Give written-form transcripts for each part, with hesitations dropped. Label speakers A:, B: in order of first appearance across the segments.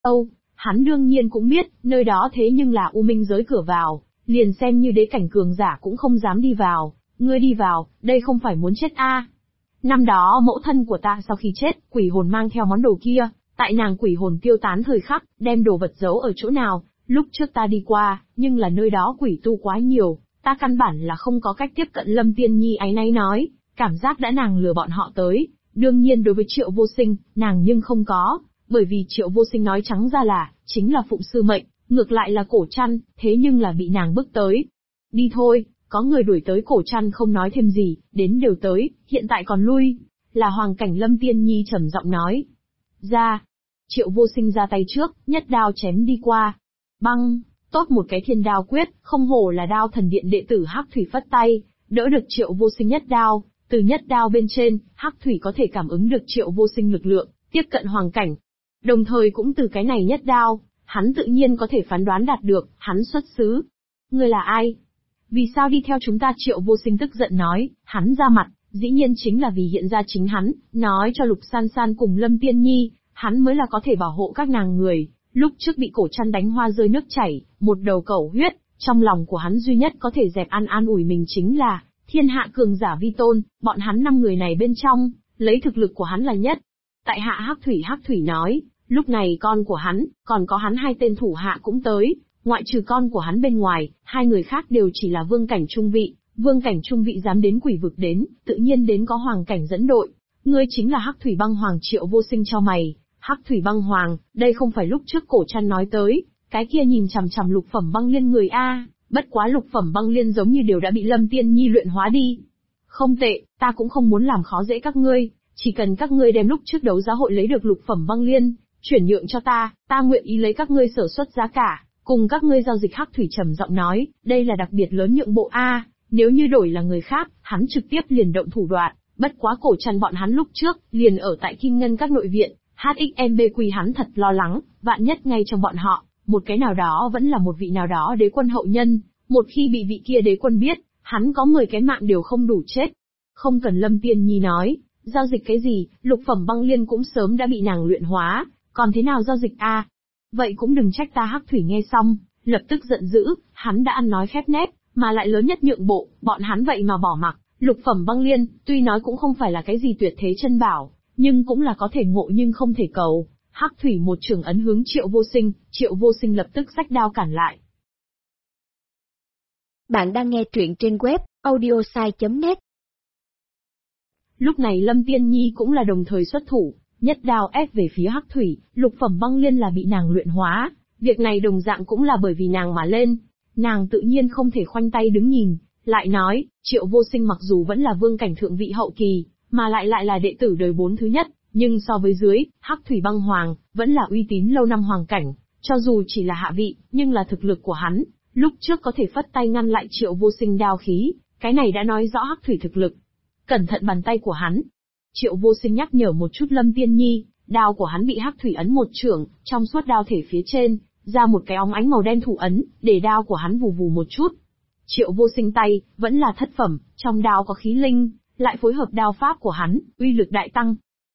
A: đâu. Hắn đương nhiên cũng biết, nơi đó thế nhưng là U Minh giới cửa vào, liền xem như đế cảnh cường giả cũng không dám đi vào. Ngươi đi vào, đây không phải muốn chết a? Năm đó mẫu thân của ta sau khi chết, quỷ hồn mang theo món đồ kia, tại nàng quỷ hồn tiêu tán thời khắc, đem đồ vật giấu ở chỗ nào, lúc trước ta đi qua, nhưng là nơi đó quỷ tu quá nhiều, ta căn bản là không có cách tiếp cận. Lâm Tiên Nhi áy náy nói, cảm giác đã nàng lừa bọn họ tới. Đương nhiên đối với Triệu Vô Sinh, nàng nhưng không có, bởi vì Triệu Vô Sinh nói trắng ra là, chính là phụng sư mệnh, ngược lại là Cổ Trăn, thế nhưng là bị nàng bức tới. Đi thôi, có người đuổi tới. Cổ Trăn không nói thêm gì, đến đều tới, hiện tại còn lui. Là Hoàng Cảnh. Lâm Tiên Nhi trầm giọng nói. Ra. Triệu Vô Sinh ra tay trước, nhất đao chém đi qua. Băng, tốt một cái thiên đao quyết, không hổ là đao thần điện đệ tử. Hắc Thủy phất tay, đỡ được Triệu Vô Sinh nhất đao. Từ nhất đao bên trên, Hắc Thủy có thể cảm ứng được Triệu Vô Sinh lực lượng, tiếp cận Hoàng Cảnh. Đồng thời cũng từ cái này nhất đao, hắn tự nhiên có thể phán đoán đạt được, hắn xuất xứ. Ngươi là ai? Vì sao đi theo chúng ta? Triệu Vô Sinh tức giận nói, hắn ra mặt, dĩ nhiên chính là vì hiện ra chính hắn, nói cho Lục San San cùng Lâm Tiên Nhi, hắn mới là có thể bảo hộ các nàng người. Lúc trước bị Cổ Trăn đánh hoa rơi nước chảy, một đầu cẩu huyết, trong lòng của hắn duy nhất có thể dẹp an ủi mình chính là, thiên hạ cường giả vi tôn, bọn hắn 5 người này bên trong, lấy thực lực của hắn là nhất. Tại hạ Hắc Thủy nói, lúc này con của hắn, còn có hắn 2 tên thủ hạ cũng tới, ngoại trừ con của hắn bên ngoài, 2 người khác đều chỉ là vương cảnh trung vị. Vương cảnh trung vị dám đến quỷ vực đến, tự nhiên đến có Hoàng Cảnh dẫn đội. Ngươi chính là Hắc Thủy Băng Hoàng. Triệu Vô Sinh cho mày, Hắc Thủy Băng Hoàng, đây không phải lúc trước Cổ Trăn nói tới, cái kia nhìn chằm chằm lục phẩm băng liên người a, bất quá lục phẩm băng liên giống như đều đã bị Lâm Tiên Nhi luyện hóa đi. Không tệ, ta cũng không muốn làm khó dễ các ngươi, chỉ cần các ngươi đem lúc trước đấu giá hội lấy được lục phẩm băng liên, chuyển nhượng cho ta nguyện ý lấy các ngươi sở xuất giá cả, cùng các ngươi giao dịch. Hắc Thủy trầm giọng nói, đây là đặc biệt lớn nhượng bộ a, nếu như đổi là người khác, hắn trực tiếp liền động thủ đoạn, bất quá Cổ Trăn bọn hắn lúc trước, liền ở tại Kim Ngân các nội viện, HXMBQ hắn thật lo lắng, vạn nhất ngay trong bọn họ, một cái nào đó vẫn là một vị nào đó đế quân hậu nhân, một khi bị vị kia đế quân biết, hắn có 10 cái mạng đều không đủ chết. Không cần. Lâm Tiên Nhi nói, giao dịch cái gì, lục phẩm băng liên cũng sớm đã bị nàng luyện hóa, còn thế nào giao dịch a? Vậy cũng đừng trách ta. Hắc Thủy nghe xong, lập tức giận dữ, hắn đã ăn nói khép nép, mà lại lớn nhất nhượng bộ, bọn hắn vậy mà bỏ mặc. Lục phẩm băng liên, tuy nói cũng không phải là cái gì tuyệt thế chân bảo, nhưng cũng là có thể ngộ nhưng không thể cầu. Hắc Thủy một trường ấn hướng Triệu Vô Sinh, Triệu Vô Sinh lập tức xách đao cản lại.
B: Bạn đang nghe truyện trên web audiosai.net.
A: Lúc này Lâm Tiên Nhi cũng là đồng thời xuất thủ, nhất đao ép về phía Hắc Thủy. Lục phẩm băng liên là bị nàng luyện hóa, việc này đồng dạng cũng là bởi vì nàng mà lên. Nàng tự nhiên không thể khoanh tay đứng nhìn, lại nói, Triệu Vô Sinh mặc dù vẫn là vương cảnh thượng vị hậu kỳ, mà lại là đệ tử đời 4 thứ nhất, nhưng so với dưới, Hắc Thủy Băng Hoàng, vẫn là uy tín lâu năm hoàng cảnh, cho dù chỉ là hạ vị, nhưng là thực lực của hắn, lúc trước có thể phất tay ngăn lại Triệu Vô Sinh đao khí, cái này đã nói rõ Hắc Thủy thực lực. Cẩn thận bàn tay của hắn. Triệu Vô Sinh nhắc nhở một chút Lâm Tiên Nhi, đao của hắn bị Hắc Thủy ấn một chưởng, trong suốt đao thể phía trên, ra một cái óng ánh màu đen thủ ấn, để đao của hắn vù vù một chút. Triệu Vô Sinh tay, vẫn là thất phẩm, trong đao có khí linh, lại phối hợp đao pháp của hắn, uy lực đại tăng.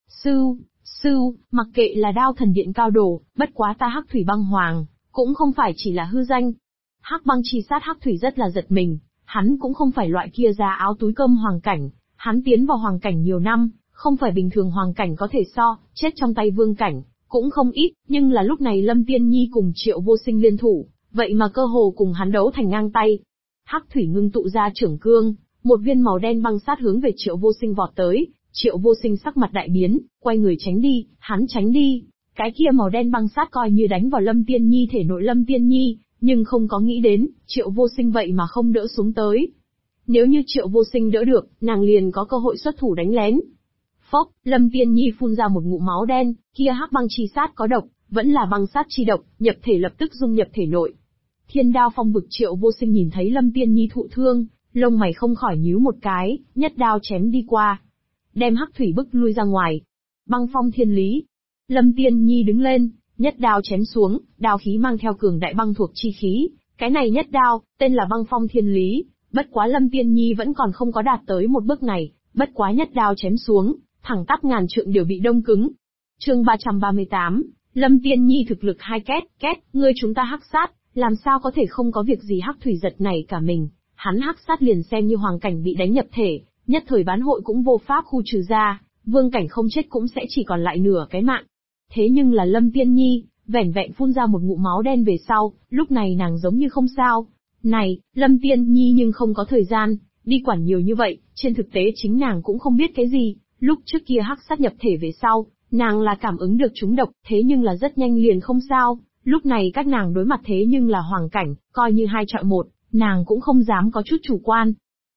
A: Mặc kệ là đao thần điện cao đồ, bất quá ta Hắc Thủy Băng Hoàng, cũng không phải chỉ là hư danh. Hắc băng chi sát. Hắc Thủy rất là giật mình, hắn cũng không phải loại kia ra áo túi cơm hoàng cảnh, hắn tiến vào hoàng cảnh nhiều năm, không phải bình thường hoàng cảnh có thể so, chết trong tay vương cảnh, cũng không ít, nhưng là lúc này Lâm Tiên Nhi cùng Triệu Vô Sinh liên thủ, vậy mà cơ hồ cùng hắn đấu thành ngang tay. Hắc Thủy ngưng tụ ra trưởng cương, một viên màu đen băng sát hướng về Triệu Vô Sinh vọt tới. Triệu Vô Sinh sắc mặt đại biến, quay người tránh đi, hắn tránh đi. Cái kia màu đen băng sát coi như đánh vào Lâm Tiên Nhi thể nội Lâm Tiên Nhi, nhưng không có nghĩ đến, Triệu Vô Sinh vậy mà không đỡ xuống tới. Nếu như Triệu Vô Sinh đỡ được, nàng liền có cơ hội xuất thủ đánh lén. Phốc, Lâm Tiên Nhi phun ra một ngụm máu đen, kia hắc băng chi sát có độc, vẫn là băng sát chi độc, nhập thể lập tức dung nhập thể nội. Thiên đao phong vực. Triệu Vô Sinh nhìn thấy Lâm Tiên Nhi thụ thương, lông mày không khỏi nhíu một cái, nhất đao chém đi qua, đem Hắc Thủy bức lui ra ngoài. Băng phong thiên lý. Lâm Tiên Nhi đứng lên, nhất đao chém xuống, đao khí mang theo cường đại băng thuộc chi khí, cái này nhất đao, tên là băng phong thiên lý, bất quá Lâm Tiên Nhi vẫn còn không có đạt tới một bước này, bất quá nhất đao chém xuống, thẳng tắp ngàn trượng đều bị đông cứng. Chương 338, Lâm Tiên Nhi thực lực hai két, ngươi chúng ta hắc sát, làm sao có thể không có việc gì. Hắc thủy giật nảy cả mình, hắn hắc sát liền xem như hoàng cảnh bị đánh nhập thể, nhất thời bán hội cũng vô pháp khu trừ ra, vương cảnh không chết cũng sẽ chỉ còn lại nửa cái mạng. Thế nhưng là Lâm Tiên Nhi, vẻn vẹn phun ra một ngụm máu đen về sau, lúc này nàng giống như không sao. Này, Lâm Tiên Nhi nhưng không có thời gian, đi quản nhiều như vậy, trên thực tế chính nàng cũng không biết cái gì, lúc trước kia hắc sát nhập thể về sau, nàng là cảm ứng được trúng độc, thế nhưng là rất nhanh liền không sao, lúc này các nàng đối mặt thế nhưng là hoàng cảnh, coi như 2 chọi 1, nàng cũng không dám có chút chủ quan.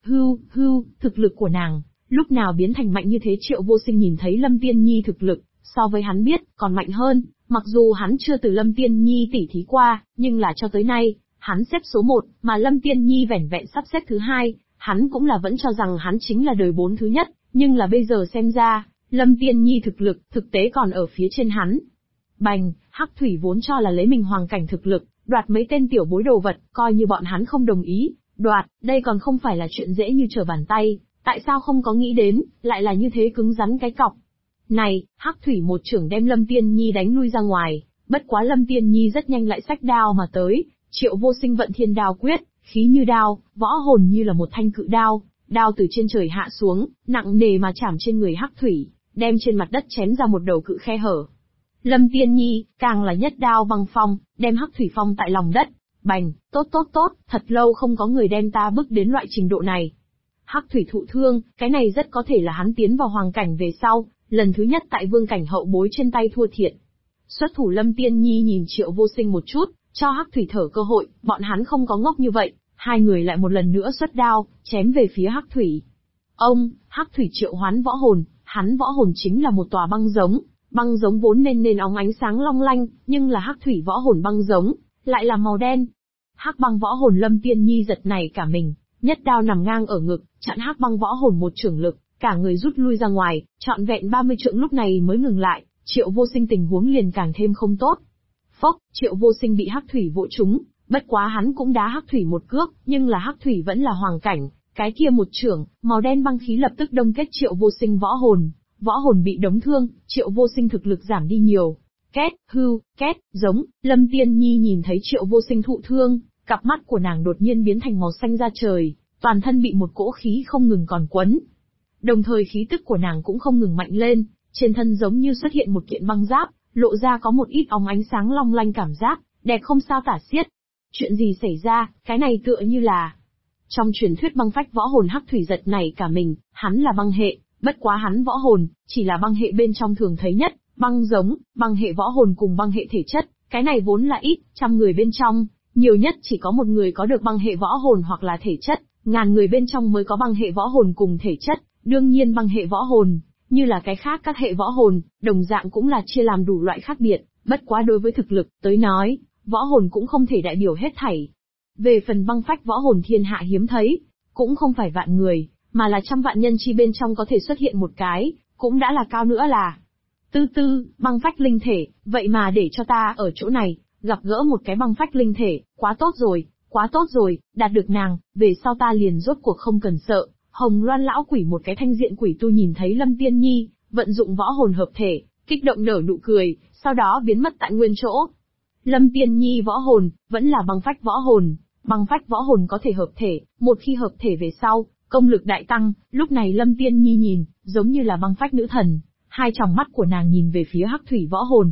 A: Thực lực của nàng, lúc nào biến thành mạnh như thế. Triệu Vô Sinh nhìn thấy Lâm Tiên Nhi thực lực, so với hắn biết, còn mạnh hơn, mặc dù hắn chưa từ Lâm Tiên Nhi tỉ thí qua, nhưng là cho tới nay, hắn xếp số 1, mà Lâm Tiên Nhi vẻn vẹn sắp xếp thứ 2, hắn cũng là vẫn cho rằng hắn chính là đời 4 thứ nhất, nhưng là bây giờ xem ra, Lâm Tiên Nhi thực lực, thực tế còn ở phía trên hắn. Bành, Hắc Thủy vốn cho là lấy mình hoàng cảnh thực lực, đoạt mấy tên tiểu bối đồ vật, coi như bọn hắn không đồng ý, đoạt, đây còn không phải là chuyện dễ như trở bàn tay, tại sao không có nghĩ đến, lại là như thế cứng rắn cái cọc. Này, Hắc Thủy một trưởng đem Lâm Tiên Nhi đánh lui ra ngoài, bất quá Lâm Tiên Nhi rất nhanh lại xách đao mà tới, Triệu Vô Sinh vận thiên đao quyết, khí như đao, võ hồn như là một thanh cự đao, đao từ trên trời hạ xuống, nặng nề mà chạm trên người Hắc Thủy, đem trên mặt đất chém ra một đầu cự khe hở. Lâm Tiên Nhi, càng là nhất đao băng phong, đem Hắc Thủy phong tại lòng đất. Bành, tốt, thật lâu không có người đem ta bức đến loại trình độ này. Hắc Thủy thụ thương, cái này rất có thể là hắn tiến vào hoàng cảnh về sau, lần thứ nhất tại vương cảnh hậu bối trên tay thua thiệt. Xuất thủ Lâm Tiên Nhi nhìn Triệu Vô Sinh một chút, cho Hắc Thủy thở cơ hội, bọn hắn không có ngốc như vậy, hai người lại một lần nữa xuất đao, chém về phía Hắc Thủy. Ông, Hắc Thủy triệu hoán võ hồn, hắn võ hồn chính là một tòa băng giống vốn nên óng ánh sáng long lanh, nhưng là Hắc Thủy võ hồn băng giống, lại là màu đen. Hắc băng võ hồn Lâm Tiên Nhi giật nảy cả mình, nhất đao nằm ngang ở ngực, chặn Hắc băng võ hồn một chưởng lực, cả người rút lui ra ngoài, trọn vẹn 30 trượng lúc này mới ngừng lại, Triệu Vô Sinh tình huống liền càng thêm không tốt. Phốc, Triệu Vô Sinh bị Hắc Thủy vỗ trúng, bất quá hắn cũng đá Hắc Thủy một cước, nhưng là Hắc Thủy vẫn là hoàng cảnh, cái kia một chưởng, màu đen băng khí lập tức đông kết Triệu Vô Sinh võ hồn bị đóng thương, Triệu Vô Sinh thực lực giảm đi nhiều. Két, giống, Lâm Tiên Nhi nhìn thấy Triệu Vô Sinh thụ thương, cặp mắt của nàng đột nhiên biến thành màu xanh da trời, toàn thân bị một cỗ khí không ngừng còn quấn. Đồng thời khí tức của nàng cũng không ngừng mạnh lên, trên thân giống như xuất hiện một kiện băng giáp, lộ ra có một ít óng ánh sáng long lanh cảm giác, đẹp không sao tả xiết. Chuyện gì xảy ra, cái này tựa như là... Trong truyền thuyết băng phách võ hồn Hắc Thủy giật nảy cả mình, hắn là băng hệ, bất quá hắn võ hồn, chỉ là băng hệ bên trong thường thấy nhất, băng giống, băng hệ võ hồn cùng băng hệ thể chất, cái này vốn là ít, 100 người bên trong, nhiều nhất chỉ có một người có được băng hệ võ hồn hoặc là thể chất, ngàn người bên trong mới có băng hệ võ hồn cùng thể chất, đương nhiên băng hệ võ hồn, như là cái khác các hệ võ hồn, đồng dạng cũng là chia làm đủ loại khác biệt, bất quá đối với thực lực, tới nói, võ hồn cũng không thể đại biểu hết thảy. Về phần băng phách võ hồn thiên hạ hiếm thấy, cũng không phải vạn người, mà là trăm vạn nhân chi bên trong có thể xuất hiện một cái, cũng đã là cao nữa là. Băng phách linh thể, vậy mà để cho ta ở chỗ này, gặp gỡ một cái băng phách linh thể, quá tốt rồi, đạt được nàng, về sau ta liền rốt cuộc không cần sợ. Hồng Loan lão quỷ một cái thanh diện quỷ tu nhìn thấy Lâm Tiên Nhi, vận dụng võ hồn hợp thể, kích động nở nụ cười, sau đó biến mất tại nguyên chỗ. Lâm Tiên Nhi võ hồn, vẫn là băng phách võ hồn. Băng phách võ hồn có thể hợp thể, một khi hợp thể về sau, công lực đại tăng, lúc này Lâm Tiên Nhi nhìn, giống như là băng phách nữ thần, hai tròng mắt của nàng nhìn về phía Hắc Thủy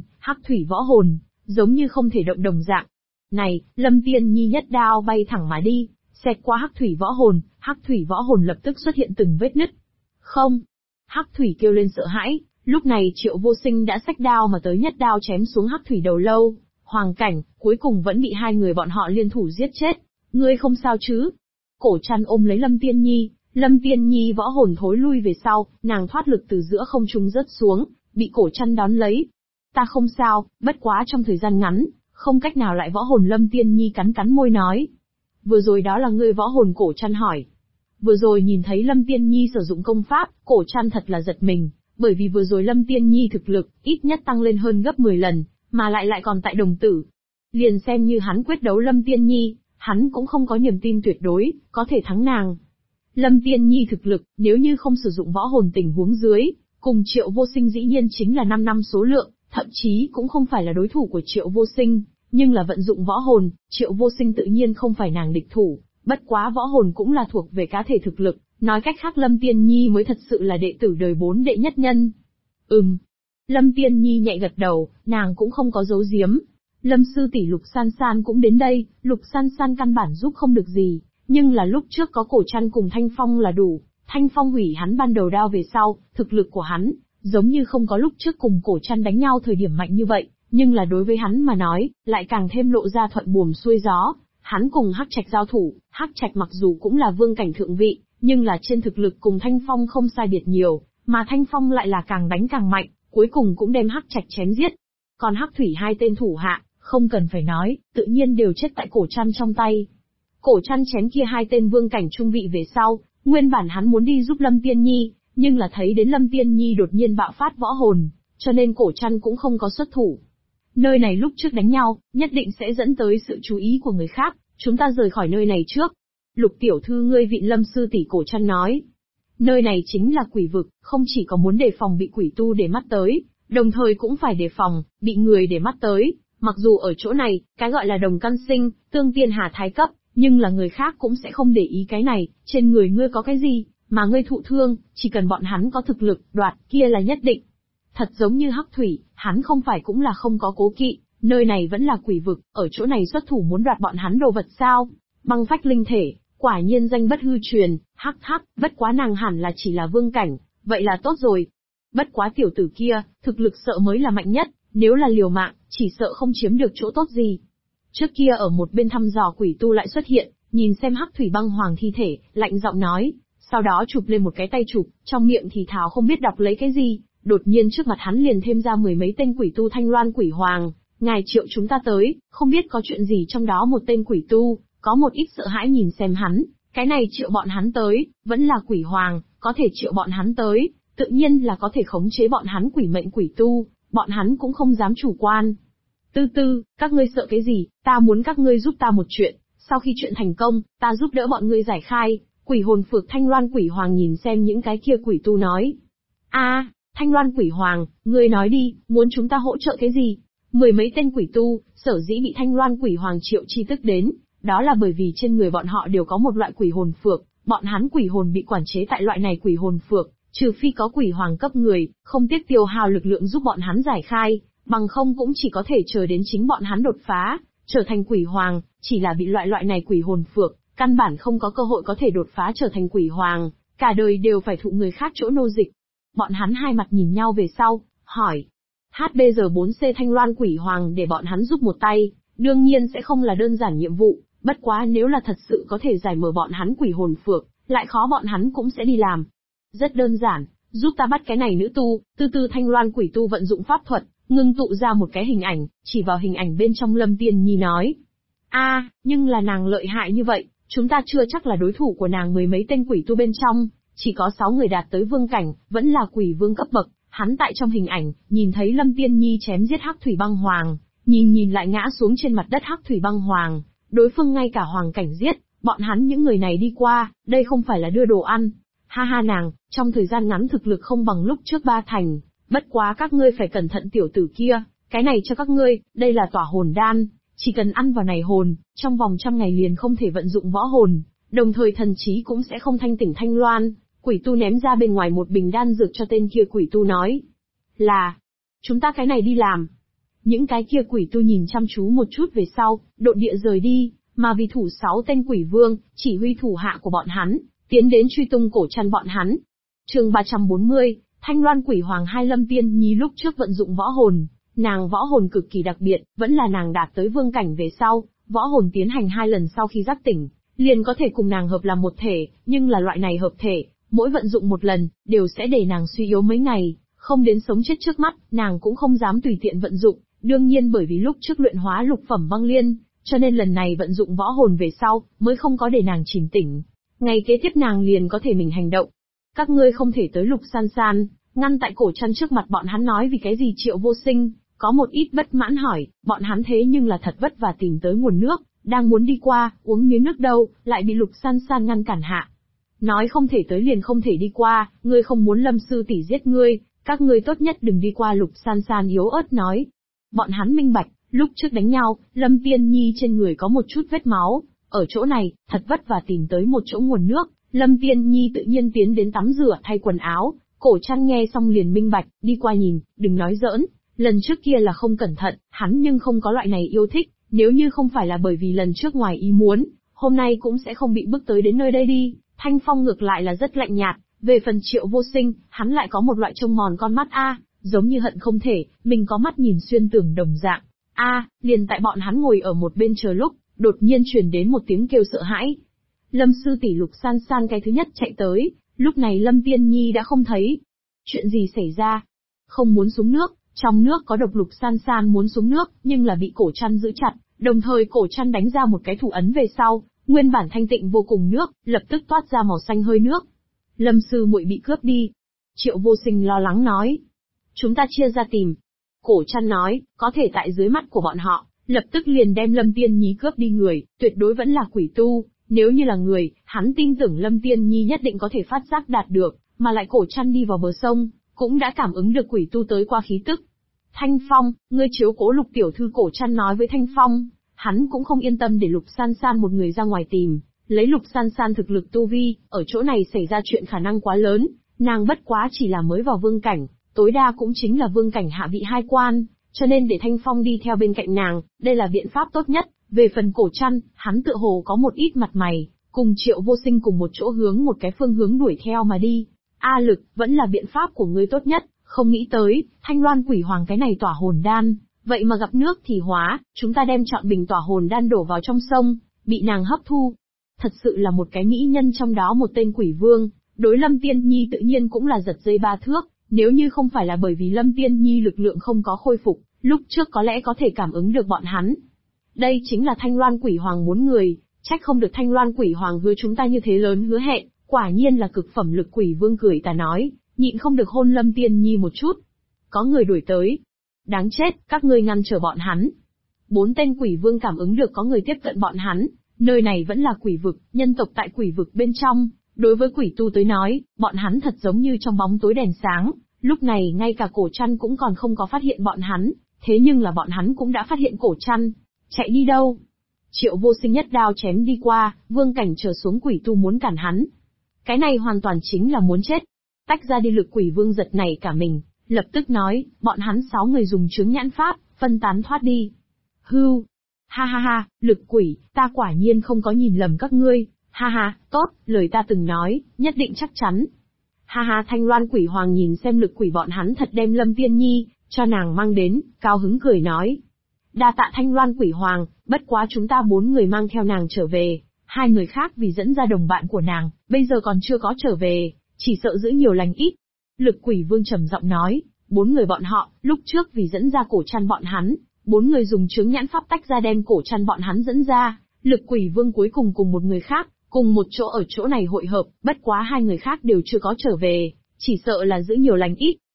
A: võ hồn, giống như không thể động đồng dạng. Này, Lâm Tiên Nhi nhất đao bay thẳng mà đi, xẹt qua Hắc Thủy võ hồn lập tức xuất hiện từng vết nứt. Không! Hắc Thủy kêu lên sợ hãi, lúc này Triệu Vô Sinh đã xách đao mà tới nhất đao chém xuống Hắc Thủy đầu lâu, hoàng cảnh, cuối cùng vẫn bị hai người bọn họ liên thủ giết chết. Ngươi không sao chứ? Cổ Trăn ôm lấy Lâm Tiên Nhi võ hồn thối lui về sau, nàng thoát lực từ giữa không trung rớt xuống, bị Cổ Trăn đón lấy. Ta không sao, bất quá trong thời gian ngắn, không cách nào lại võ hồn. Lâm Tiên Nhi cắn môi nói. Vừa rồi đó là ngươi võ hồn? Cổ Trăn hỏi. Vừa rồi nhìn thấy Lâm Tiên Nhi sử dụng công pháp, Cổ Trăn thật là giật mình, bởi vì vừa rồi Lâm Tiên Nhi thực lực, ít nhất tăng lên hơn gấp 10 lần, mà lại còn tại đồng tử. Liền xem như hắn quyết đấu Lâm Tiên Nhi, hắn cũng không có niềm tin tuyệt đối, có thể thắng nàng. Lâm Tiên Nhi thực lực, nếu như không sử dụng võ hồn tình huống dưới, cùng Triệu Vô Sinh dĩ nhiên chính là 5 năm số lượng, thậm chí cũng không phải là đối thủ của Triệu Vô Sinh, nhưng là vận dụng võ hồn, Triệu Vô Sinh tự nhiên không phải nàng địch thủ, bất quá võ hồn cũng là thuộc về cá thể thực lực, nói cách khác Lâm Tiên Nhi mới thật sự là đệ tử đời 4 đệ nhất nhân. Lâm Tiên Nhi nhẹ gật đầu, nàng cũng không có giấu giếm. Lâm sư tỷ Lục San San cũng đến đây, Lục San San căn bản giúp không được gì, nhưng là lúc trước có Cổ Trăn cùng Thanh Phong là đủ. Thanh Phong hủy hắn ban đầu đao về sau, thực lực của hắn, giống như không có lúc trước cùng Cổ Trăn đánh nhau thời điểm mạnh như vậy, nhưng là đối với hắn mà nói, lại càng thêm lộ ra thuận buồm xuôi gió. Hắn cùng Hắc Trạch giao thủ, Hắc Trạch mặc dù cũng là vương cảnh thượng vị, nhưng là trên thực lực cùng Thanh Phong không sai biệt nhiều, mà Thanh Phong lại là càng đánh càng mạnh, cuối cùng cũng đem Hắc Trạch chém giết. Còn Hắc Thủy hai tên thủ hạ, không cần phải nói, tự nhiên đều chết tại Cổ Trăn trong tay. Cổ Trăn chém kia hai tên vương cảnh trung vị về sau, nguyên bản hắn muốn đi giúp Lâm Tiên Nhi, nhưng là thấy đến Lâm Tiên Nhi đột nhiên bạo phát võ hồn, cho nên Cổ Trăn cũng không có xuất thủ. Nơi này lúc trước đánh nhau, nhất định sẽ dẫn tới sự chú ý của người khác, chúng ta rời khỏi nơi này trước. Lục tiểu thư ngươi vị Lâm sư tỷ, Cổ Trăn nói. Nơi này chính là quỷ vực, không chỉ có muốn đề phòng bị quỷ tu để mắt tới, đồng thời cũng phải đề phòng, bị người để mắt tới. Mặc dù ở chỗ này, cái gọi là đồng căn sinh, tương tiên hà thái cấp, nhưng là người khác cũng sẽ không để ý cái này, trên người ngươi có cái gì, mà ngươi thụ thương, chỉ cần bọn hắn có thực lực, đoạt, kia là nhất định. Thật giống như Hắc Thủy, hắn không phải cũng là không có cố kỵ, nơi này vẫn là quỷ vực, ở chỗ này xuất thủ muốn đoạt bọn hắn đồ vật sao? Băng phách linh thể, quả nhiên danh bất hư truyền, hắc hắc, bất quá nàng hẳn là chỉ là vương cảnh, vậy là tốt rồi. Bất quá tiểu tử kia, thực lực sợ mới là mạnh nhất, nếu là liều mạng, chỉ sợ không chiếm được chỗ tốt gì. Trước kia ở một bên thăm dò quỷ tu lại xuất hiện, nhìn xem Hắc Thủy băng hoàng thi thể, lạnh giọng nói, sau đó chụp lên một cái tay chụp, trong miệng thì thào không biết đọc lấy cái gì, đột nhiên trước mặt hắn liền thêm ra 10 mấy tên quỷ tu Thanh Loan Quỷ Hoàng, ngài triệu chúng ta tới, không biết có chuyện gì trong đó. Một tên quỷ tu, có một ít sợ hãi nhìn xem hắn, cái này triệu bọn hắn tới, vẫn là quỷ hoàng, có thể triệu bọn hắn tới, tự nhiên là có thể khống chế bọn hắn quỷ mệnh quỷ tu, bọn hắn cũng không dám chủ quan. Các ngươi sợ cái gì, ta muốn các ngươi giúp ta một chuyện, sau khi chuyện thành công, ta giúp đỡ bọn ngươi giải khai. Quỷ hồn phược Thanh Loan Quỷ Hoàng nhìn xem những cái kia quỷ tu nói. Thanh Loan Quỷ Hoàng, ngươi nói đi, muốn chúng ta hỗ trợ cái gì? 10 mấy tên quỷ tu, sở dĩ bị Thanh Loan Quỷ Hoàng triệu chi tức đến, đó là bởi vì trên người bọn họ đều có một loại quỷ hồn phược, bọn hắn quỷ hồn bị quản chế tại loại này quỷ hồn phược, trừ phi có quỷ hoàng cấp người, không tiếc tiêu hao lực lượng giúp bọn hắn giải khai, bằng không cũng chỉ có thể chờ đến chính bọn hắn đột phá, trở thành quỷ hoàng, chỉ là bị loại này quỷ hồn phược, căn bản không có cơ hội có thể đột phá trở thành quỷ hoàng, cả đời đều phải thụ người khác chỗ nô dịch. Bọn hắn hai mặt nhìn nhau về sau, hỏi. HBR4C Thanh Loan Quỷ Hoàng để bọn hắn giúp một tay, đương nhiên sẽ không là đơn giản nhiệm vụ, bất quá nếu là thật sự có thể giải mở bọn hắn quỷ hồn phược, lại khó bọn hắn cũng sẽ đi làm. Rất đơn giản, giúp ta bắt cái này nữ tu. Thanh Loan Quỷ tu vận dụng pháp thuật, ngưng tụ ra một cái hình ảnh, chỉ vào hình ảnh bên trong. Lâm Tiên Nhi nói. Nhưng là nàng lợi hại như vậy, chúng ta chưa chắc là đối thủ của nàng. 10 mấy tên quỷ tu bên trong, chỉ có 6 người đạt tới vương cảnh, vẫn là quỷ vương cấp bậc. Hắn tại trong hình ảnh, nhìn thấy Lâm Tiên Nhi chém giết Hắc Thủy băng hoàng, nhìn lại ngã xuống trên mặt đất Hắc Thủy băng hoàng, đối phương ngay cả hoàng cảnh giết, bọn hắn những người này đi qua, đây không phải là đưa đồ ăn. Nàng, trong thời gian ngắn thực lực không bằng lúc trước 3 thành, bất quá các ngươi phải cẩn thận tiểu tử kia, cái này cho các ngươi, đây là tỏa hồn đan, chỉ cần ăn vào này hồn, trong vòng 100 ngày liền không thể vận dụng võ hồn, đồng thời thần trí cũng sẽ không thanh tỉnh. Thanh Loan Quỷ tu ném ra bên ngoài một bình đan dược cho tên kia quỷ tu nói. Là, chúng ta cái này đi làm. Những cái kia quỷ tu nhìn chăm chú một chút về sau, độn địa rời đi, mà vì thủ 6 tên quỷ vương, chỉ huy thủ hạ của bọn hắn, tiến đến truy tung Cổ Trăn bọn hắn. Chương 340, Thanh Loan Quỷ Hoàng 2. Lâm Tiên Nhi lúc trước vận dụng võ hồn, nàng võ hồn cực kỳ đặc biệt, vẫn là nàng đạt tới vương cảnh về sau, võ hồn tiến hành 2 lần sau khi giác tỉnh, liền có thể cùng nàng hợp làm một thể, nhưng là loại này hợp thể, mỗi vận dụng một lần, đều sẽ để nàng suy yếu mấy ngày, không đến sống chết trước mắt, nàng cũng không dám tùy tiện vận dụng, đương nhiên bởi vì lúc trước luyện hóa lục phẩm băng liên, cho nên lần này vận dụng võ hồn về sau, mới không có để nàng chìm tỉnh. Ngày kế tiếp nàng liền có thể mình hành động. Các ngươi không thể tới Lục San San, ngăn tại Cổ Trăn trước mặt bọn hắn nói vì cái gì. Triệu Vô Sinh, có một ít bất mãn hỏi, bọn hắn thế nhưng là thật vất vả tìm tới nguồn nước, đang muốn đi qua, uống miếng nước đâu, lại bị Lục San San ngăn cản hạ. Nói không thể tới liền không thể đi qua, ngươi không muốn Lâm sư tỷ giết ngươi, Các ngươi tốt nhất đừng đi qua. Lục San San yếu ớt nói. Bọn hắn minh bạch, lúc trước đánh nhau, Lâm Tiên Nhi trên người có một chút vết máu. Ở chỗ này, thật vất vả tìm tới một chỗ nguồn nước, Lâm Tiên Nhi tự nhiên tiến đến tắm rửa thay quần áo. Cổ Trăn nghe xong liền minh bạch, đi qua nhìn, đừng nói giỡn. Lần trước kia là không cẩn thận, hắn nhưng không có loại này yêu thích, nếu như không phải là bởi vì lần trước ngoài ý muốn, hôm nay cũng sẽ không bị bước tới đến nơi đây đi. Thanh Phong ngược lại là rất lạnh nhạt, về phần Triệu Vô Sinh, hắn lại có một loại trông mòn con mắt giống như hận không thể, mình có mắt nhìn xuyên tường đồng dạng. Liền tại bọn hắn ngồi ở một bên chờ lúc, đột nhiên truyền đến một tiếng kêu sợ hãi. Lâm sư tỷ. Lục San San cái thứ nhất chạy tới, lúc này Lâm Tiên Nhi đã không thấy. Chuyện gì xảy ra? Không muốn xuống nước, trong nước có độc. Lục San San muốn xuống nước, nhưng là bị Cổ Trăn giữ chặt, đồng thời Cổ Trăn đánh ra một cái thủ ấn về sau, nguyên bản thanh tịnh vô cùng nước, lập tức toát ra màu xanh hơi nước. Lâm sư muội bị cướp đi. Triệu Vô Sinh lo lắng nói. Chúng ta chia ra tìm. Cổ Trăn nói, có thể tại dưới mắt của bọn họ, lập tức liền đem Lâm Tiên Nhi cướp đi người, tuyệt đối vẫn là quỷ tu. Nếu như là người, hắn tin tưởng Lâm Tiên Nhi nhất định có thể phát giác đạt được, mà lại Cổ Trăn đi vào bờ sông, cũng đã cảm ứng được quỷ tu tới qua khí tức. Thanh Phong, ngươi chiếu cố Lục tiểu thư. Cổ Trăn nói với Thanh Phong, hắn cũng không yên tâm để Lục San San một người ra ngoài tìm, lấy Lục San San thực lực tu vi, ở chỗ này xảy ra chuyện khả năng quá lớn, nàng bất quá chỉ là mới vào vương cảnh, tối đa cũng chính là vương cảnh hạ vị 2 quan, cho nên để Thanh Phong đi theo bên cạnh nàng, đây là biện pháp tốt nhất. Về phần Cổ Trăn, hắn tựa hồ có một ít mặt mày, cùng Triệu Vô Sinh cùng một chỗ hướng một cái phương hướng đuổi theo mà đi. Lực, vẫn là biện pháp của ngươi tốt nhất, không nghĩ tới, Thanh Loan Quỷ Hoàng cái này tỏa hồn đan, vậy mà gặp nước thì hóa, chúng ta đem chọn bình tỏa hồn đan đổ vào trong sông, bị nàng hấp thu. Thật sự là một cái mỹ nhân, trong đó một tên quỷ vương, đối Lâm Tiên Nhi tự nhiên cũng là giật dây 3 thước, nếu như không phải là bởi vì Lâm Tiên Nhi lực lượng không có khôi phục, lúc trước có lẽ có thể cảm ứng được bọn hắn. Đây chính là Thanh Loan Quỷ Hoàng muốn người, trách không được Thanh Loan Quỷ Hoàng hứa chúng ta như thế lớn hứa hẹn, quả nhiên là cực phẩm lực. Quỷ vương cười ta nói, nhịn không được hôn Lâm Tiên Nhi một chút. Có người đuổi tới. Đáng chết, các ngươi ngăn trở bọn hắn. 4 tên quỷ vương cảm ứng được có người tiếp cận bọn hắn, nơi này vẫn là quỷ vực, nhân tộc tại quỷ vực bên trong, đối với quỷ tu tới nói, bọn hắn thật giống như trong bóng tối đèn sáng, lúc này ngay cả Cổ Trăn cũng còn không có phát hiện bọn hắn, thế nhưng là bọn hắn cũng đã phát hiện Cổ Trăn. Chạy đi đâu? Triệu Vô Sinh nhất đao chém đi qua, vương cảnh trở xuống quỷ tu muốn cản hắn. Cái này hoàn toàn chính là muốn chết. Tách ra đi. Lực quỷ vương giật nảy cả mình, lập tức nói, bọn hắn 6 người dùng chướng nhãn pháp, phân tán thoát đi. Hưu! Ha ha ha, Lực quỷ, ta quả nhiên không có nhìn lầm các ngươi, ha ha, tốt, lời ta từng nói, nhất định chắc chắn. Ha ha. Thanh Loan Quỷ Hoàng nhìn xem Lực quỷ bọn hắn thật đem Lâm Tiên Nhi, cho nàng mang đến, cao hứng cười nói. Đa tạ Thanh Loan Quỷ Hoàng, bất quá chúng ta 4 người mang theo nàng trở về, 2 người khác vì dẫn ra đồng bạn của nàng, bây giờ còn chưa có trở về, chỉ sợ giữ nhiều lành ít. Lực quỷ vương trầm giọng nói, 4 người bọn họ, lúc trước vì dẫn ra Cổ Trăn bọn hắn, 4 người dùng chướng nhãn pháp tách ra đem Cổ Trăn bọn hắn dẫn ra, Lực quỷ vương cuối cùng cùng một người khác, cùng một chỗ ở chỗ này hội hợp, bất quá 2 người khác đều chưa có trở về, chỉ sợ là giữ nhiều lành ít.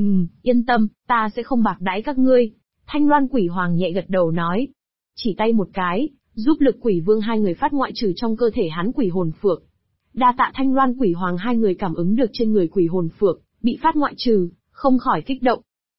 A: Yên tâm, ta sẽ không bạc đãi các ngươi. Thanh Loan Quỷ Hoàng nhẹ gật đầu nói. Chỉ tay một cái, giúp Lực quỷ vương 2 người phát ngoại trừ trong cơ thể hắn quỷ hồn phược. Đa tạ Thanh Loan Quỷ Hoàng. 2 người cảm ứng được trên người quỷ hồn phược, bị phát ngoại trừ, không khỏi kích động.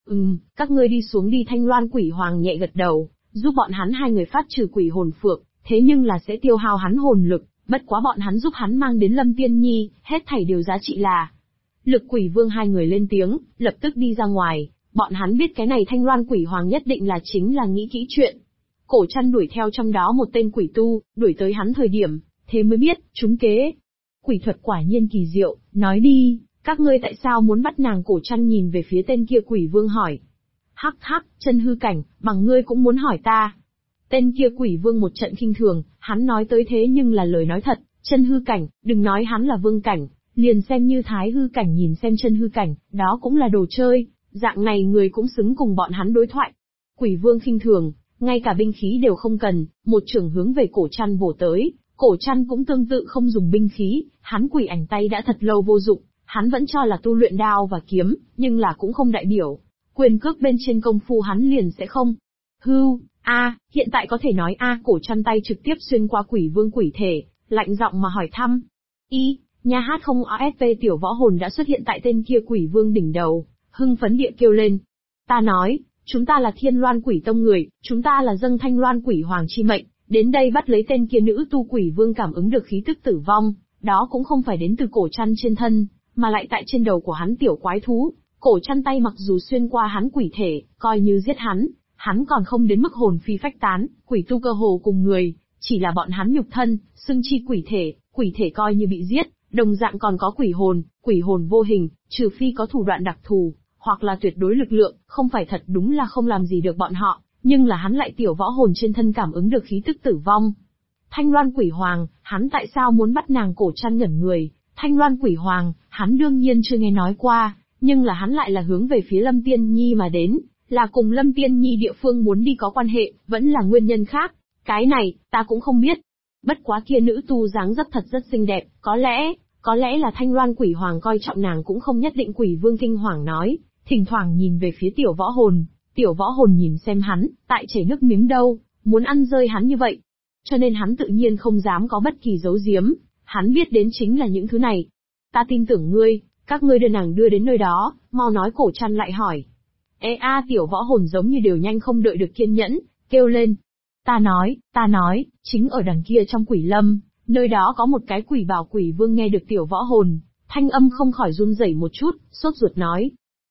A: Các ngươi đi xuống đi. Thanh Loan Quỷ Hoàng nhẹ gật đầu, giúp bọn hắn 2 người phát trừ quỷ hồn phược, thế nhưng là sẽ tiêu hao hắn hồn lực, bất quá bọn hắn giúp hắn mang đến Lâm Tiên Nhi, hết thảy đều giá trị là. Lực quỷ vương 2 người lên tiếng, lập tức đi ra ngoài, bọn hắn biết cái này Thanh Loan Quỷ Hoàng nhất định là chính là nghĩ kỹ chuyện. Cổ Trăn đuổi theo trong đó một tên quỷ tu, đuổi tới hắn thời điểm, thế mới biết, trúng kế. Quỷ thuật quả nhiên kỳ diệu, nói đi, các ngươi tại sao muốn bắt nàng? Cổ Trăn nhìn về phía tên kia quỷ vương hỏi. Hắc hắc, chân hư cảnh, bằng ngươi cũng muốn hỏi ta. Tên kia quỷ vương một trận khinh thường, hắn nói tới thế nhưng là lời nói thật, chân hư cảnh, đừng nói hắn là vương cảnh, liền xem như thái hư cảnh nhìn xem chân hư cảnh, đó cũng là đồ chơi, dạng này người cũng xứng cùng bọn hắn đối thoại. Quỷ vương khinh thường, ngay cả binh khí đều không cần, một chưởng hướng về Cổ Trăn bổ tới, Cổ Trăn cũng tương tự không dùng binh khí, hắn quỷ ảnh tay đã thật lâu vô dụng, hắn vẫn cho là tu luyện đao và kiếm, nhưng là cũng không đại biểu, quyền cước bên trên công phu hắn liền sẽ không. Hiện tại có thể nói Cổ Trăn tay trực tiếp xuyên qua quỷ vương quỷ thể, lạnh giọng mà hỏi thăm. Nhà hát không OSV tiểu võ hồn đã xuất hiện tại tên kia quỷ vương đỉnh đầu, hưng phấn địa kêu lên. Ta nói, chúng ta là Thiên Loan Quỷ Tông người, chúng ta là dâng Thanh Loan Quỷ Hoàng chi mệnh, đến đây bắt lấy tên kia nữ tu quỷ vương cảm ứng được khí tức tử vong, đó cũng không phải đến từ cổ chăn trên thân, mà lại tại trên đầu của hắn tiểu quái thú. Cổ chăn tay mặc dù xuyên qua hắn quỷ thể, coi như giết hắn còn không đến mức hồn phi phách tán, quỷ tu cơ hồ cùng người, chỉ là bọn hắn nhục thân, xưng chi quỷ thể coi như bị giết, đồng dạng còn có quỷ hồn vô hình, trừ phi có thủ đoạn đặc thù, hoặc là tuyệt đối lực lượng, không phải thật đúng là không làm gì được bọn họ, nhưng là hắn lại tiểu võ hồn trên thân cảm ứng được khí tức tử vong. Thanh Loan Quỷ Hoàng, hắn tại sao muốn bắt nàng cổ chăn ngẩn người? Thanh Loan Quỷ Hoàng, hắn đương nhiên chưa nghe nói qua, nhưng là hắn lại là hướng về phía Lâm Tiên Nhi mà đến, là cùng Lâm Tiên Nhi địa phương muốn đi có quan hệ, vẫn là nguyên nhân khác. Cái này, ta cũng không biết. Bất quá kia nữ tu dáng dấp thật rất xinh đẹp, có lẽ là Thanh Loan Quỷ Hoàng coi trọng nàng cũng không nhất định. Quỷ Vương kinh hoàng nói, thỉnh thoảng nhìn về phía tiểu võ hồn nhìn xem hắn, tại chảy nước miếng đâu, muốn ăn rơi hắn như vậy. Cho nên hắn tự nhiên không dám có bất kỳ giấu giếm, hắn biết đến chính là những thứ này. Ta tin tưởng ngươi, các ngươi đưa nàng đưa đến nơi đó, mau nói. Cổ chăn lại hỏi. Tiểu võ hồn giống như đều nhanh không đợi được kiên nhẫn, kêu lên. Ta nói, chính ở đằng kia trong quỷ lâm, nơi đó có một cái quỷ bảo. Quỷ Vương nghe được tiểu võ hồn, thanh âm không khỏi run rẩy một chút, sốt ruột nói.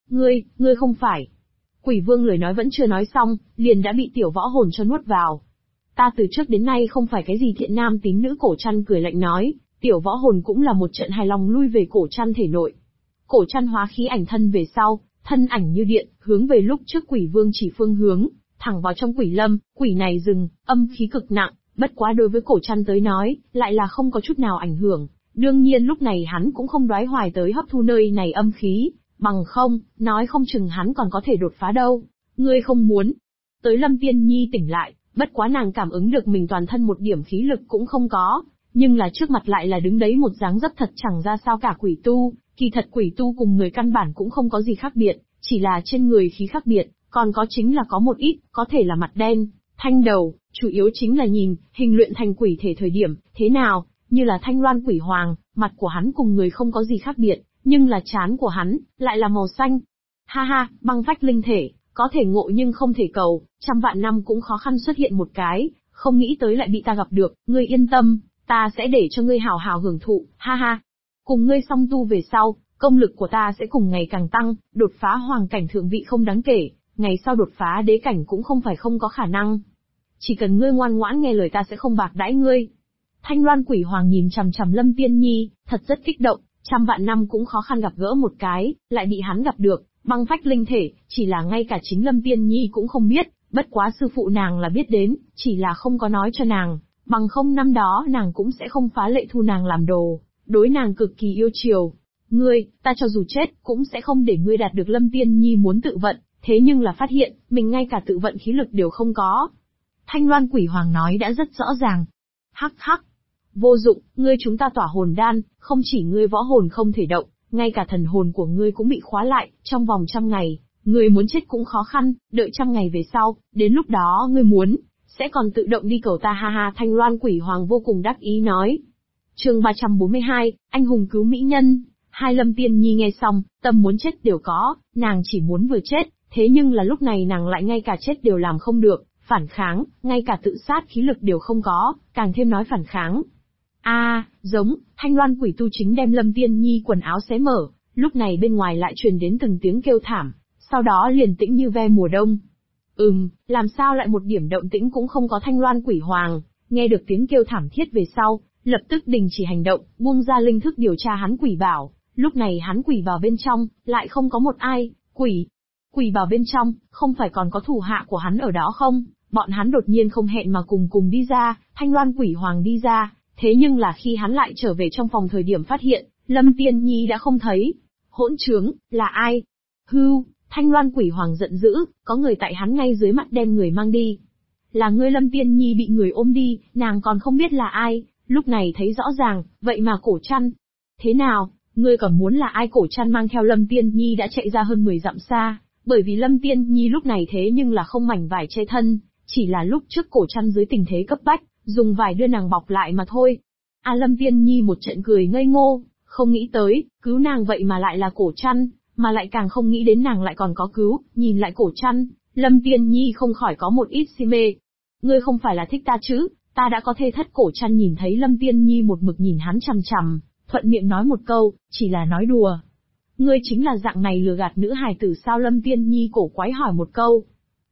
A: Ngươi không phải. Quỷ Vương lời nói vẫn chưa nói xong, liền đã bị tiểu võ hồn cho nuốt vào. Ta từ trước đến nay không phải cái gì thiện nam tín nữ. Cổ chăn cười lạnh nói, tiểu võ hồn cũng là một trận hài lòng lui về cổ chăn thể nội. Cổ chăn hóa khí ảnh thân về sau, thân ảnh như điện, hướng về lúc trước Quỷ Vương chỉ phương hướng, thẳng vào trong quỷ lâm. Quỷ này rừng, âm khí cực nặng, bất quá đối với cổ chăn tới nói, lại là không có chút nào ảnh hưởng. Đương nhiên lúc này hắn cũng không đoái hoài tới hấp thu nơi này âm khí, bằng không, nói không chừng hắn còn có thể đột phá đâu. Ngươi không muốn. Tới Lâm Tiên Nhi tỉnh lại, bất quá nàng cảm ứng được mình toàn thân một điểm khí lực cũng không có, nhưng là trước mặt lại là đứng đấy một dáng dấp thật chẳng ra sao cả quỷ tu. Kỳ thật quỷ tu cùng người căn bản cũng không có gì khác biệt, chỉ là trên người khí khác biệt, còn có chính là có một ít, có thể là mặt đen, thanh đầu, chủ yếu chính là nhìn, hình luyện thành quỷ thể thời điểm, thế nào, như là Thanh Loan Quỷ Hoàng, mặt của hắn cùng người không có gì khác biệt, nhưng là trán của hắn, lại là màu xanh. Ha ha, băng phách linh thể, có thể ngộ nhưng không thể cầu, trăm vạn năm cũng khó khăn xuất hiện một cái, không nghĩ tới lại bị ta gặp được. Ngươi yên tâm, ta sẽ để cho ngươi hào hào hưởng thụ, ha ha. Cùng ngươi song tu về sau, công lực của ta sẽ cùng ngày càng tăng, đột phá hoàng cảnh thượng vị không đáng kể, ngày sau đột phá đế cảnh cũng không phải không có khả năng. Chỉ cần ngươi ngoan ngoãn nghe lời ta sẽ không bạc đãi ngươi. Thanh Loan Quỷ Hoàng nhìn chằm chằm Lâm Tiên Nhi, thật rất kích động, trăm vạn năm cũng khó khăn gặp gỡ một cái, lại bị hắn gặp được, băng phách linh thể, chỉ là ngay cả chính Lâm Tiên Nhi cũng không biết, bất quá sư phụ nàng là biết đến, chỉ là không có nói cho nàng, bằng không năm đó nàng cũng sẽ không phá lệ thu nàng làm đồ, đối nàng cực kỳ yêu chiều. Ngươi, ta cho dù chết, cũng sẽ không để ngươi đạt được. Lâm Tiên Nhi muốn tự vận, thế nhưng là phát hiện, mình ngay cả tự vận khí lực đều không có. Thanh Loan Quỷ Hoàng nói đã rất rõ ràng. Hắc hắc. Vô dụng, ngươi chúng ta tỏa hồn đan, không chỉ ngươi võ hồn không thể động, ngay cả thần hồn của ngươi cũng bị khóa lại, trong vòng 100 ngày, ngươi muốn chết cũng khó khăn, đợi 100 ngày về sau, đến lúc đó ngươi muốn, sẽ còn tự động đi cầu ta. Ha ha. Thanh Loan Quỷ Hoàng vô cùng đắc ý nói. Chương 342, anh hùng cứu mỹ nhân. Hai Lâm Tiên Nhi nghe xong, tâm muốn chết đều có, nàng chỉ muốn vừa chết, thế nhưng là lúc này nàng lại ngay cả chết đều làm không được, phản kháng, ngay cả tự sát khí lực đều không có, càng thêm nói phản kháng. Giống, Thanh Loan Quỷ tu chính đem Lâm Tiên Nhi quần áo xé mở, lúc này bên ngoài lại truyền đến từng tiếng kêu thảm, sau đó liền tĩnh như ve mùa đông. Làm sao lại một điểm động tĩnh cũng không có? Thanh Loan Quỷ Hoàng, nghe được tiếng kêu thảm thiết về sau, lập tức đình chỉ hành động, buông ra linh thức điều tra hắn quỷ bảo. Lúc này hắn quỷ vào bên trong, lại không có một ai. Quỷ vào bên trong, không phải còn có thủ hạ của hắn ở đó không? Bọn hắn đột nhiên không hẹn mà cùng đi ra. Thanh Loan Quỷ Hoàng đi ra, thế nhưng là khi hắn lại trở về trong phòng thời điểm phát hiện, Lâm Tiên Nhi đã không thấy. Hỗn trướng, là ai? Hưu, Thanh Loan Quỷ Hoàng giận dữ, có người tại hắn ngay dưới mặt đem người mang đi. Là ngươi. Lâm Tiên Nhi bị người ôm đi, nàng còn không biết là ai, lúc này thấy rõ ràng, vậy mà Cổ Chăn. Thế nào, ngươi còn muốn là ai? Cổ Chăn mang theo Lâm Tiên Nhi đã chạy ra hơn 10 dặm xa, bởi vì Lâm Tiên Nhi lúc này thế nhưng là không mảnh vải che thân, chỉ là lúc trước Cổ Chăn dưới tình thế cấp bách, dùng vải đưa nàng bọc lại mà thôi. Lâm Tiên Nhi một trận cười ngây ngô, không nghĩ tới, cứu nàng vậy mà lại là Cổ Chăn, mà lại càng không nghĩ đến nàng lại còn có cứu, nhìn lại Cổ Trăn, Lâm Tiên Nhi không khỏi có một ít si mê. Ngươi không phải là thích ta chứ, ta đã có thê thất. Cổ Trăn nhìn thấy Lâm Tiên Nhi một mực nhìn hắn chằm chằm, thuận miệng nói một câu, chỉ là nói đùa. Ngươi chính là dạng này lừa gạt nữ hài tử sao? Lâm Tiên Nhi cổ quái hỏi một câu.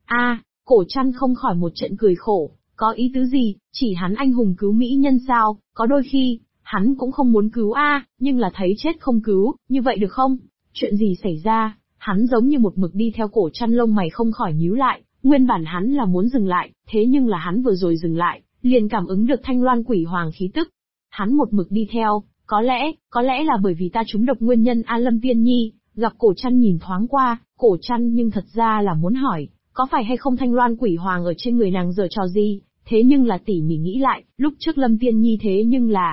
A: Cổ Trăn không khỏi một trận cười khổ, có ý tứ gì, chỉ hắn anh hùng cứu mỹ nhân sao? Có đôi khi, hắn cũng không muốn cứu nhưng là thấy chết không cứu, như vậy được không? Chuyện gì xảy ra? Hắn giống như một mực đi theo Cổ Trăn, lông mày không khỏi nhíu lại, nguyên bản hắn là muốn dừng lại, thế nhưng là hắn vừa rồi dừng lại, liền cảm ứng được Thanh Loan Quỷ Hoàng khí tức. Hắn một mực đi theo, có lẽ là bởi vì ta trúng độc nguyên nhân. Lâm Tiên Nhi gặp Cổ Trăn nhìn thoáng qua, Cổ Trăn nhưng thật ra là muốn hỏi, có phải hay không Thanh Loan Quỷ Hoàng ở trên người nàng giở trò gì, thế nhưng là tỉ mỉ nghĩ lại, lúc trước Lâm Tiên Nhi thế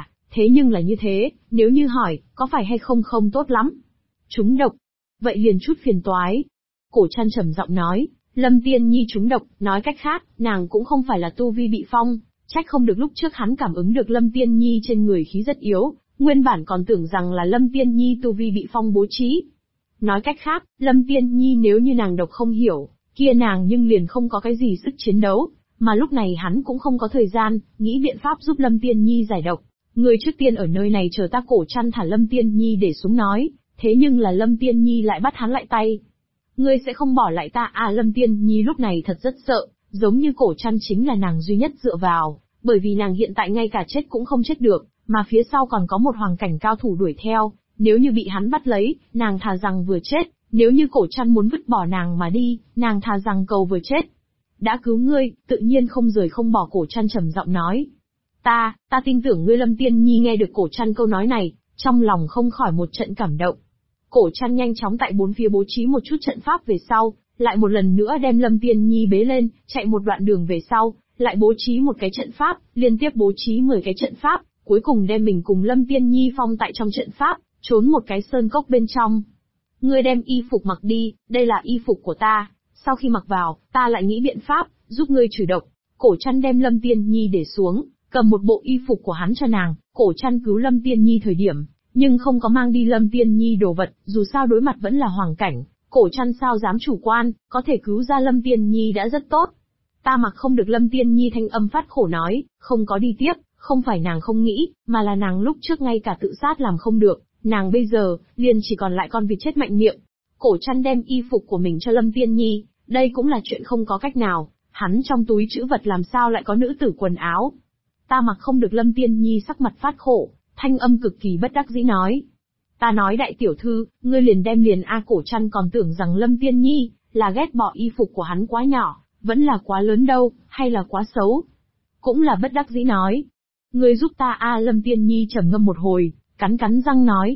A: nhưng là như thế, nếu như hỏi, có phải hay không không tốt lắm. Trúng độc, vậy liền chút phiền toái. Cổ Trăn trầm giọng nói, Lâm Tiên Nhi trúng độc, nói cách khác, nàng cũng không phải là tu vi bị phong, trách không được lúc trước hắn cảm ứng được Lâm Tiên Nhi trên người khí rất yếu, nguyên bản còn tưởng rằng là Lâm Tiên Nhi tu vi bị phong bố trí. Nói cách khác, Lâm Tiên Nhi nếu như nàng độc không hiểu, kia nàng nhưng liền không có cái gì sức chiến đấu, mà lúc này hắn cũng không có thời gian, nghĩ biện pháp giúp Lâm Tiên Nhi giải độc. Người trước tiên ở nơi này chờ ta. Cổ Trăn thả Lâm Tiên Nhi để xuống nói, thế nhưng là Lâm Tiên Nhi lại bắt hắn lại tay. Ngươi sẽ không bỏ lại ta Lâm Tiên Nhi lúc này thật rất sợ, giống như Cổ Trăn chính là nàng duy nhất dựa vào, bởi vì nàng hiện tại ngay cả chết cũng không chết được, mà phía sau còn có một hoàng cảnh cao thủ đuổi theo, nếu như bị hắn bắt lấy, nàng thà rằng vừa chết, nếu như Cổ Trăn muốn vứt bỏ nàng mà đi, nàng thà rằng cầu vừa chết. Đã cứu ngươi, tự nhiên không rời không bỏ. Cổ Trăn trầm giọng nói. Ta tin tưởng ngươi. Lâm Tiên Nhi nghe được Cổ Trăn câu nói này, trong lòng không khỏi một trận cảm động. Cổ Trăn nhanh chóng tại bốn phía bố trí một chút trận pháp về sau, lại một lần nữa đem Lâm Tiên Nhi bế lên, chạy một đoạn đường về sau, lại bố trí một cái trận pháp, liên tiếp bố trí 10 cái trận pháp, cuối cùng đem mình cùng Lâm Tiên Nhi phong tại trong trận pháp, trốn một cái sơn cốc bên trong. Ngươi đem y phục mặc đi, đây là y phục của ta, sau khi mặc vào, ta lại nghĩ biện pháp, giúp ngươi trừ độc. Cổ Trăn đem Lâm Tiên Nhi để xuống, cầm một bộ y phục của hắn cho nàng. Cổ Trăn cứu Lâm Tiên Nhi thời điểm, nhưng không có mang đi Lâm Tiên Nhi đồ vật, dù sao đối mặt vẫn là hoàng cảnh, Cổ Trăn sao dám chủ quan, có thể cứu ra Lâm Tiên Nhi đã rất tốt. Ta mặc không được. Lâm Tiên Nhi thanh âm phát khổ nói, không có đi tiếp, không phải nàng không nghĩ, mà là nàng lúc trước ngay cả tự sát làm không được, nàng bây giờ, liền chỉ còn lại con vịt chết mạnh miệng. Cổ Trăn đem y phục của mình cho Lâm Tiên Nhi, đây cũng là chuyện không có cách nào, hắn trong túi trữ vật làm sao lại có nữ tử quần áo. Ta mặc không được. Lâm Tiên Nhi sắc mặt phát khổ, thanh âm cực kỳ bất đắc dĩ nói. Ta nói đại tiểu thư, ngươi liền đem liền Cổ Trăn còn tưởng rằng Lâm Tiên Nhi là ghét bỏ y phục của hắn quá nhỏ, vẫn là quá lớn đâu, hay là quá xấu. Cũng là bất đắc dĩ nói. Ngươi giúp ta Lâm Tiên Nhi trầm ngâm một hồi, cắn răng nói.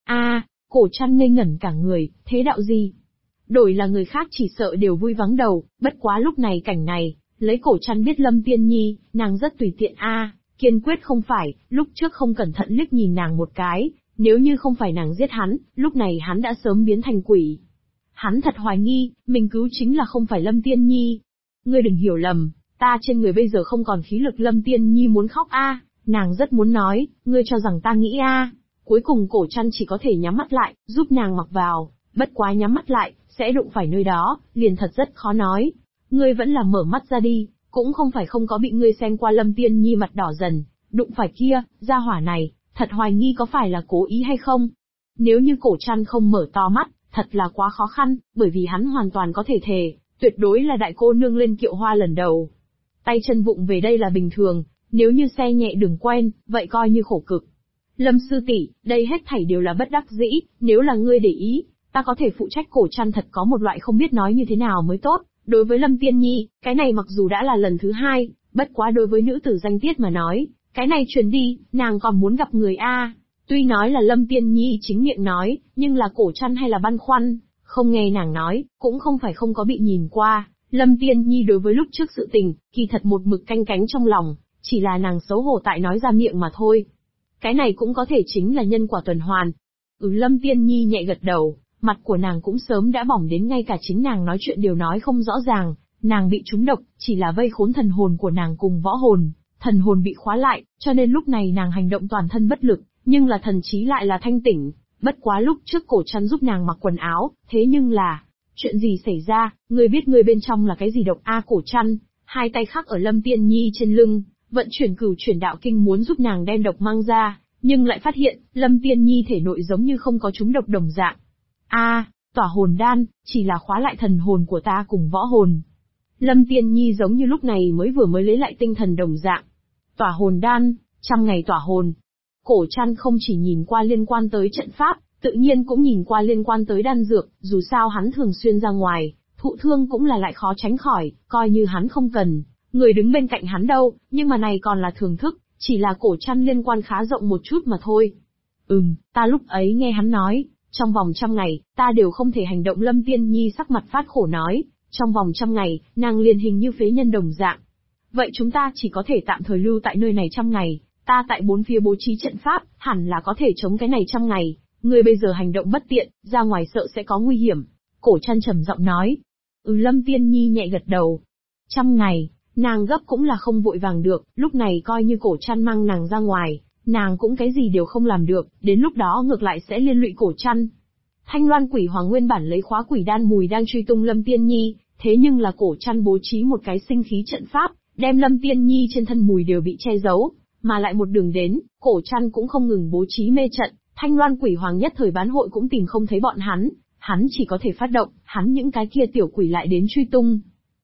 A: Cổ Trăn ngây ngẩn cả người, thế đạo gì? Đổi là người khác chỉ sợ đều vui vắng đầu, bất quá lúc này cảnh này, lấy Cổ Trăn biết Lâm Tiên Nhi, nàng rất tùy tiện kiên quyết không phải, lúc trước không cẩn thận liếc nhìn nàng một cái, nếu như không phải nàng giết hắn, lúc này hắn đã sớm biến thành quỷ. Hắn thật hoài nghi, mình cứu chính là không phải Lâm Tiên Nhi. Ngươi đừng hiểu lầm, ta trên người bây giờ không còn khí lực. Lâm Tiên Nhi muốn khóc nàng rất muốn nói, ngươi cho rằng ta nghĩ Cuối cùng Cổ Trăn chỉ có thể nhắm mắt lại, giúp nàng mặc vào, bất quá nhắm mắt lại, sẽ đụng phải nơi đó, liền thật rất khó nói. Ngươi vẫn là mở mắt ra đi, cũng không phải không có bị ngươi xem qua. Lâm Tiên Nhi mặt đỏ dần, đụng phải kia, gia hỏa này, thật hoài nghi có phải là cố ý hay không. Nếu như Cổ Trăn không mở to mắt, thật là quá khó khăn, bởi vì hắn hoàn toàn có thể thề, tuyệt đối là đại cô nương lên kiệu hoa lần đầu. Tay chân vụng về đây là bình thường, nếu như xe nhẹ đường quen, vậy coi như khổ cực. Lâm sư tỷ, đây hết thảy đều là bất đắc dĩ, nếu là ngươi để ý, ta có thể phụ trách. Cổ Trăn thật có một loại không biết nói như thế nào mới tốt. Đối với Lâm Tiên Nhi, cái này mặc dù đã là lần thứ 2, bất quá đối với nữ tử danh tiết mà nói, cái này truyền đi, nàng còn muốn gặp người Tuy nói là Lâm Tiên Nhi chính miệng nói, nhưng là Cổ Trăn hay là băn khoăn, không nghe nàng nói, cũng không phải không có bị nhìn qua. Lâm Tiên Nhi đối với lúc trước sự tình, kỳ thật một mực canh cánh trong lòng, chỉ là nàng xấu hổ tại nói ra miệng mà thôi. Cái này cũng có thể chính là nhân quả tuần hoàn. Lâm Tiên Nhi nhẹ gật đầu, mặt của nàng cũng sớm đã bỏng đến ngay cả chính nàng nói chuyện đều nói không rõ ràng, nàng bị trúng độc, chỉ là vây khốn thần hồn của nàng cùng võ hồn, thần hồn bị khóa lại, cho nên lúc này nàng hành động toàn thân bất lực, nhưng là thần trí lại là thanh tỉnh, Bất quá lúc trước cổ trăn giúp nàng mặc quần áo, thế nhưng là, chuyện gì xảy ra, ngươi biết ngươi bên trong là cái gì độc a? Cổ trăn, hai tay khắc ở Lâm Tiên Nhi trên lưng, vận chuyển cửu chuyển đạo kinh muốn giúp nàng đem độc mang ra, nhưng lại phát hiện, Lâm Tiên Nhi thể nội giống như không có trúng độc đồng dạng. Tỏa hồn đan, chỉ là khóa lại thần hồn của ta cùng võ hồn. Lâm Tiên Nhi giống như lúc này mới lấy lại tinh thần đồng dạng. Tỏa hồn đan, 100 ngày tỏa hồn. Cổ trăn không chỉ nhìn qua liên quan tới trận pháp, tự nhiên cũng nhìn qua liên quan tới đan dược, dù sao hắn thường xuyên ra ngoài, thụ thương cũng là lại khó tránh khỏi, coi như hắn không cần, người đứng bên cạnh hắn đâu, nhưng mà này còn là thưởng thức, chỉ là cổ trăn liên quan khá rộng một chút mà thôi. Ta lúc ấy nghe hắn nói, trong vòng 100 ngày, ta đều không thể hành động. Lâm Tiên Nhi sắc mặt phát khổ nói, trong vòng 100 ngày, nàng liền hình như phế nhân đồng dạng. Vậy chúng ta chỉ có thể tạm thời lưu tại nơi này 100 ngày, ta tại bốn phía bố trí trận pháp, hẳn là có thể chống cái này 100 ngày, người bây giờ hành động bất tiện, ra ngoài sợ sẽ có nguy hiểm. Cổ trăn trầm giọng nói. Lâm Tiên Nhi nhẹ gật đầu. 100 ngày, nàng gấp cũng là không vội vàng được, lúc này coi như cổ trăn mang nàng ra ngoài, nàng cũng cái gì đều không làm được, đến lúc đó ngược lại sẽ liên lụy cổ trăn. Thanh Loan Quỷ Hoàng nguyên bản lấy khóa quỷ đan mùi đang truy tung Lâm Tiên Nhi, thế nhưng là cổ trăn bố trí một cái sinh khí trận pháp, đem Lâm Tiên Nhi trên thân mùi đều bị che giấu, mà lại một đường đến, cổ trăn cũng không ngừng bố trí mê trận, Thanh Loan Quỷ Hoàng nhất thời bán hội cũng tìm không thấy bọn hắn chỉ có thể phát động, hắn những cái kia tiểu quỷ lại đến truy tung.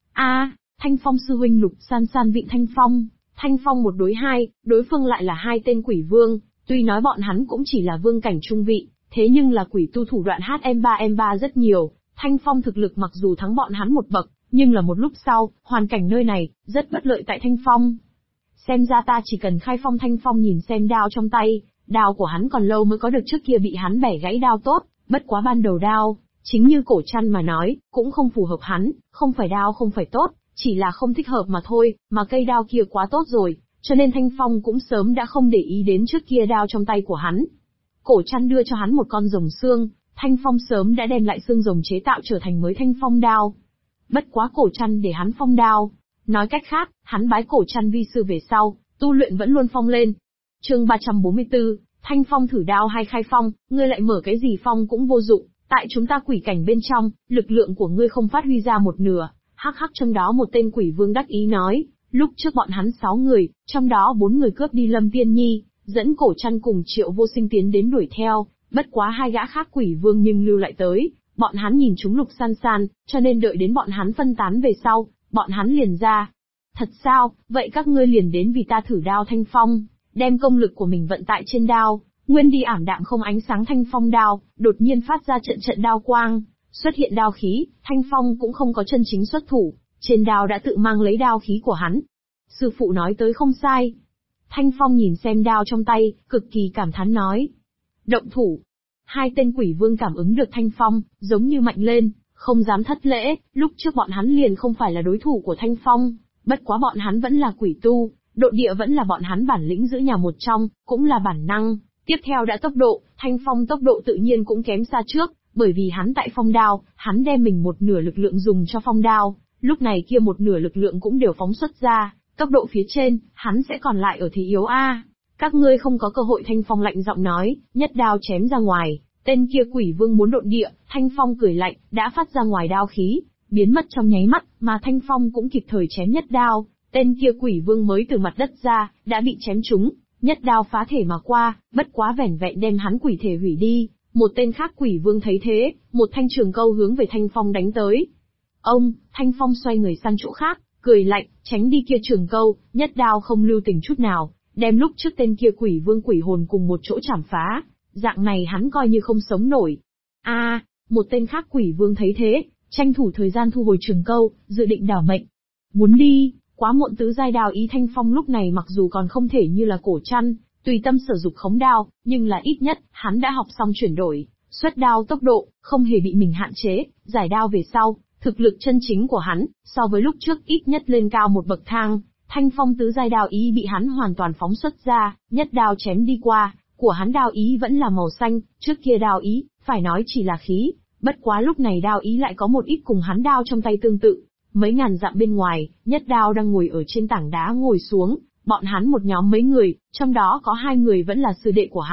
A: Thanh Phong sư huynh Lục San San vịn Thanh Phong một đối hai, đối phương lại là hai tên quỷ vương, tuy nói bọn hắn cũng chỉ là vương cảnh trung vị, thế nhưng là quỷ tu thủ đoạn HM3M3 rất nhiều, Thanh Phong thực lực mặc dù thắng bọn hắn một bậc, nhưng là một lúc sau, hoàn cảnh nơi này, rất bất lợi tại Thanh Phong. Xem ra ta chỉ cần khai phong. Thanh Phong nhìn xem đao trong tay, đao của hắn còn lâu mới có được, trước kia bị hắn bẻ gãy đao tốt, bất quá ban đầu đao, chính như cổ trăn mà nói, cũng không phù hợp hắn, không phải đao không phải tốt, chỉ là không thích hợp mà thôi, mà cây đao kia quá tốt rồi, cho nên Thanh Phong cũng sớm đã không để ý đến trước kia đao trong tay của hắn. Cổ trăn đưa cho hắn một con rồng xương, Thanh Phong sớm đã đem lại xương rồng chế tạo trở thành mới Thanh Phong đao. Bất quá cổ trăn để hắn phong đao, nói cách khác, hắn bái cổ trăn vi sư về sau, tu luyện vẫn luôn phong lên. Chương 344, Thanh Phong thử đao hay khai phong, ngươi lại mở cái gì phong cũng vô dụng, tại chúng ta quỷ cảnh bên trong, lực lượng của ngươi không phát huy ra một nửa. Hắc trong đó một tên quỷ vương đắc ý nói, lúc trước bọn hắn 6 người, trong đó 4 người cướp đi Lâm Tiên Nhi, dẫn cổ trăn cùng Triệu Vô Sinh tiến đến đuổi theo, bất quá 2 gã khác quỷ vương nhưng lưu lại tới, bọn hắn nhìn chúng Lục San San, cho nên đợi đến bọn hắn phân tán về sau, bọn hắn liền ra. Thật sao, vậy các ngươi liền đến vì ta thử đao Thanh Phong, đem công lực của mình vận tại trên đao, nguyên đi ảm đạm không ánh sáng Thanh Phong đao, đột nhiên phát ra trận đao quang. Xuất hiện đao khí, Thanh Phong cũng không có chân chính xuất thủ, trên đao đã tự mang lấy đao khí của hắn. Sư phụ nói tới không sai. Thanh Phong nhìn xem đao trong tay, cực kỳ cảm thán nói. Động thủ. 2 tên quỷ vương cảm ứng được Thanh Phong, giống như mạnh lên, không dám thất lễ, lúc trước bọn hắn liền không phải là đối thủ của Thanh Phong, bất quá bọn hắn vẫn là quỷ tu, độ địa vẫn là bọn hắn bản lĩnh giữ nhà một trong, cũng là bản năng. Tiếp theo đã tốc độ, Thanh Phong tốc độ tự nhiên cũng kém xa trước. Bởi vì hắn tại phong đao, hắn đem mình một nửa lực lượng dùng cho phong đao, lúc này kia một nửa lực lượng cũng đều phóng xuất ra, tốc độ phía trên, hắn sẽ còn lại ở thế yếu Các ngươi không có cơ hội. Thanh Phong lạnh giọng nói, nhất đao chém ra ngoài, tên kia quỷ vương muốn độn địa, Thanh Phong cười lạnh, đã phát ra ngoài đao khí, biến mất trong nháy mắt, mà Thanh Phong cũng kịp thời chém nhất đao, tên kia quỷ vương mới từ mặt đất ra, đã bị chém trúng, nhất đao phá thể mà qua, bất quá vẻn vẹn đem hắn quỷ thể hủy đi. Một tên khác quỷ vương thấy thế, một thanh trường câu hướng về Thanh Phong đánh tới. Thanh Phong xoay người sang chỗ khác, cười lạnh, tránh đi kia trường câu, nhất đao không lưu tình chút nào, đem lúc trước tên kia quỷ vương quỷ hồn cùng một chỗ chảm phá, dạng này hắn coi như không sống nổi. Một tên khác quỷ vương thấy thế, tranh thủ thời gian thu hồi trường câu, dự định đảo mệnh. Muốn đi, quá muộn. Tứ giai đao ý Thanh Phong lúc này mặc dù còn không thể như là cổ trăn, tùy tâm sử dụng khống đao, nhưng là ít nhất, hắn đã học xong chuyển đổi, xuất đao tốc độ, không hề bị mình hạn chế, giải đao về sau, thực lực chân chính của hắn, so với lúc trước ít nhất lên cao một bậc thang. Thanh Phong tứ giai đao ý bị hắn hoàn toàn phóng xuất ra, nhất đao chém đi qua, của hắn đao ý vẫn là màu xanh, trước kia đao ý, phải nói chỉ là khí, bất quá lúc này đao ý lại có một ít cùng hắn đao trong tay tương tự. Mấy ngàn dặm bên ngoài, nhất đao đang ngồi ở trên tảng đá ngồi xuống. Bọn hắn một nhóm mấy người, trong đó có 2 người vẫn là sư đệ của hắn,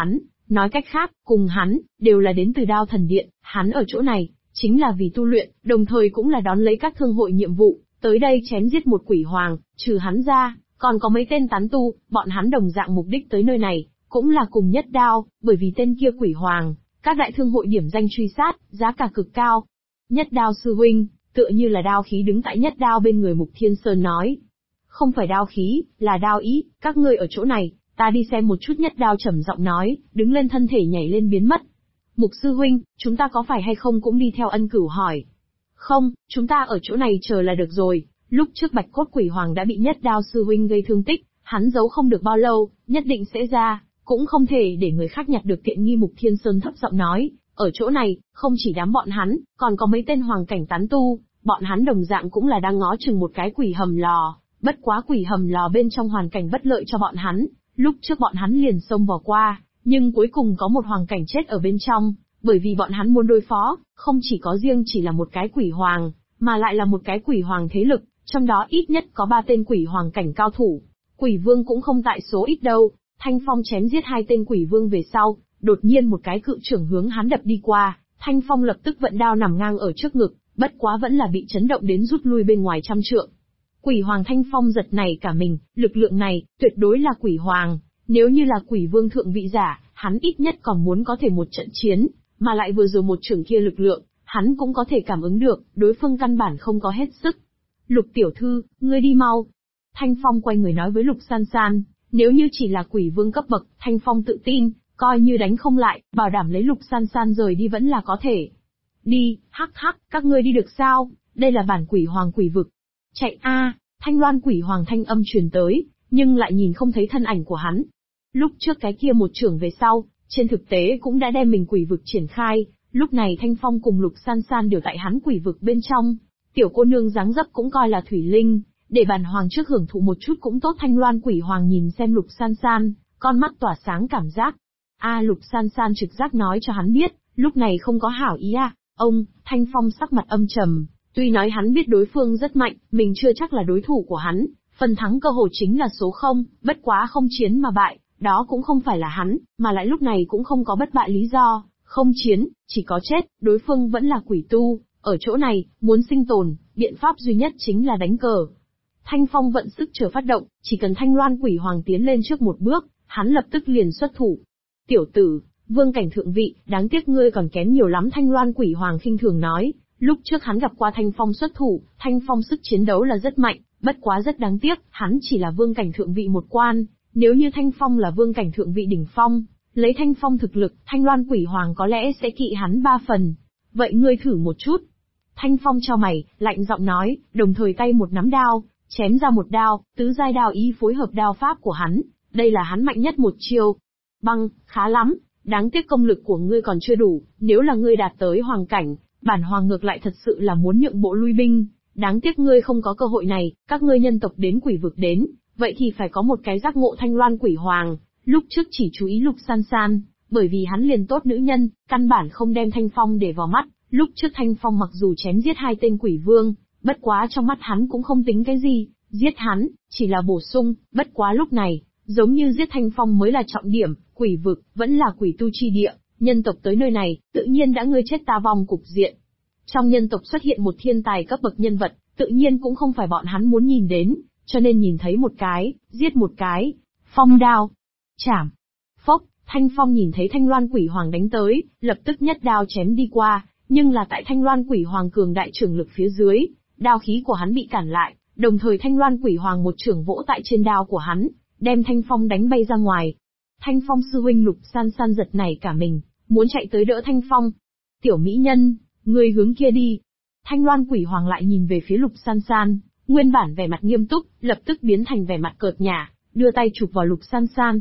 A: Nói cách khác, cùng hắn, đều là đến từ Đao Thần Điện, hắn ở chỗ này, chính là vì tu luyện, đồng thời cũng là đón lấy các thương hội nhiệm vụ, tới đây chém giết một quỷ hoàng, trừ hắn ra, còn có mấy tên tán tu, bọn hắn đồng dạng mục đích tới nơi này, cũng là cùng Nhất Đao, bởi vì tên kia quỷ hoàng, các đại thương hội điểm danh truy sát, giá cả cực cao. Nhất Đao sư huynh, tựa như là đao khí đứng tại Nhất Đao bên người Mục Thiên Sơn nói. Không phải đao khí, là đao ý, các ngươi ở chỗ này, ta đi xem một chút. Nhất Đao trầm giọng nói, đứng lên thân thể nhảy lên biến mất. Mục sư huynh, chúng ta có phải hay không cũng đi theo? Ân Cửu hỏi. Không, chúng ta ở chỗ này chờ là được rồi. Lúc trước Bạch Cốt Quỷ Hoàng đã bị Nhất Đao sư huynh gây thương tích, hắn giấu không được bao lâu, nhất định sẽ ra, cũng không thể để người khác nhặt được tiện nghi. Mục Thiên Sơn thấp giọng nói, ở chỗ này, không chỉ đám bọn hắn, còn có mấy tên hoàng cảnh tán tu, bọn hắn đồng dạng cũng là đang ngó chừng một cái quỷ hầm lò, bất quá quỷ hầm lò bên trong hoàn cảnh bất lợi cho bọn hắn, lúc trước bọn hắn liền xông vào qua, nhưng cuối cùng có một hoàng cảnh chết ở bên trong, bởi vì bọn hắn muốn đối phó, không chỉ có riêng chỉ là một cái quỷ hoàng, mà lại là một cái quỷ hoàng thế lực, trong đó ít nhất có 3 tên quỷ hoàng cảnh cao thủ. Quỷ vương cũng không tại số ít đâu. Thanh Phong chém giết 2 tên quỷ vương về sau, đột nhiên một cái cự trưởng hướng hắn đập đi qua, Thanh Phong lập tức vận đao nằm ngang ở trước ngực, bất quá vẫn là bị chấn động đến rút lui bên ngoài trăm trượng. Quỷ hoàng Thanh Phong giật nảy cả mình, lực lượng này, tuyệt đối là quỷ hoàng, nếu như là quỷ vương thượng vị giả, hắn ít nhất còn muốn có thể một trận chiến, mà lại vừa rồi một trưởng kia lực lượng, hắn cũng có thể cảm ứng được, đối phương căn bản không có hết sức. Lục tiểu thư, ngươi đi mau. Thanh Phong quay người nói với Lục San San, nếu như chỉ là quỷ vương cấp bậc, Thanh Phong tự tin, coi như đánh không lại, bảo đảm lấy Lục San San rời đi vẫn là có thể. Đi, hắc hắc, các ngươi đi được sao, đây là bản quỷ hoàng quỷ vực. Chạy a, Thanh Loan quỷ hoàng thanh âm truyền tới, nhưng lại nhìn không thấy thân ảnh của hắn. Lúc trước cái kia một trưởng về sau, trên thực tế cũng đã đem mình quỷ vực triển khai, lúc này Thanh Phong cùng Lục San San đều tại hắn quỷ vực bên trong. Tiểu cô nương dáng dấp cũng coi là thủy linh, để bản hoàng trước hưởng thụ một chút cũng tốt. Thanh Loan quỷ hoàng nhìn xem Lục San San, con mắt tỏa sáng cảm giác. Lục San San trực giác nói cho hắn biết, lúc này không có hảo ý ông. Thanh Phong sắc mặt âm trầm, tuy nói hắn biết đối phương rất mạnh, mình chưa chắc là đối thủ của hắn, phần thắng cơ hội chính là số 0, bất quá không chiến mà bại, đó cũng không phải là hắn, mà lại lúc này cũng không có bất bại lý do, không chiến, chỉ có chết, đối phương vẫn là quỷ tu, ở chỗ này, muốn sinh tồn, biện pháp duy nhất chính là đánh cờ. Thanh Phong vận sức chờ phát động, chỉ cần Thanh Loan quỷ hoàng tiến lên trước một bước, hắn lập tức liền xuất thủ. Tiểu tử, vương cảnh thượng vị, đáng tiếc ngươi còn kém nhiều lắm. Thanh Loan quỷ hoàng khinh thường nói, lúc trước hắn gặp qua Thanh Phong xuất thủ, Thanh Phong sức chiến đấu là rất mạnh, bất quá rất đáng tiếc, hắn chỉ là vương cảnh thượng vị một quan, nếu như Thanh Phong là vương cảnh thượng vị đỉnh phong, lấy Thanh Phong thực lực, Thanh Loan quỷ hoàng có lẽ sẽ kỵ hắn 3 phần. Vậy ngươi thử một chút. Thanh Phong chau mày, lạnh giọng nói, đồng thời tay một nắm đao, chém ra một đao, tứ giai đao ý phối hợp đao pháp của hắn, đây là hắn mạnh nhất một chiêu. Băng, khá lắm, đáng tiếc công lực của ngươi còn chưa đủ, nếu là ngươi đạt tới hoàng cảnh, bản hoàng ngược lại thật sự là muốn nhượng bộ lui binh, đáng tiếc ngươi không có cơ hội này. Các ngươi nhân tộc đến quỷ vực đến, vậy thì phải có một cái giác ngộ. Thanh Loan quỷ hoàng, lúc trước chỉ chú ý Lục San San, bởi vì hắn liền tốt nữ nhân, căn bản không đem Thanh Phong để vào mắt. Lúc trước Thanh Phong mặc dù chém giết 2 tên quỷ vương, bất quá trong mắt hắn cũng không tính cái gì, giết hắn, chỉ là bổ sung, bất quá lúc này, giống như giết Thanh Phong mới là trọng điểm, quỷ vực, vẫn là quỷ tu chi địa, nhân tộc tới nơi này, tự nhiên đã ngươi chết ta vong cục diện. Trong nhân tộc xuất hiện một thiên tài cấp bậc nhân vật, tự nhiên cũng không phải bọn hắn muốn nhìn đến, cho nên nhìn thấy một cái, giết một cái, phong đao, chảm, phốc. Thanh Phong nhìn thấy Thanh Loan quỷ hoàng đánh tới, lập tức nhất đao chém đi qua, nhưng là tại Thanh Loan quỷ hoàng cường đại trưởng lực phía dưới, đao khí của hắn bị cản lại, đồng thời Thanh Loan quỷ hoàng một trưởng vỗ tại trên đao của hắn, đem Thanh Phong đánh bay ra ngoài. Thanh Phong sư huynh Lục San San giật nảy cả mình, muốn chạy tới đỡ Thanh Phong. Tiểu mỹ nhân, ngươi hướng kia đi. Thanh Loan quỷ hoàng lại nhìn về phía Lục San San, nguyên bản vẻ mặt nghiêm túc, lập tức biến thành vẻ mặt cợt nhả, đưa tay chụp vào Lục San San.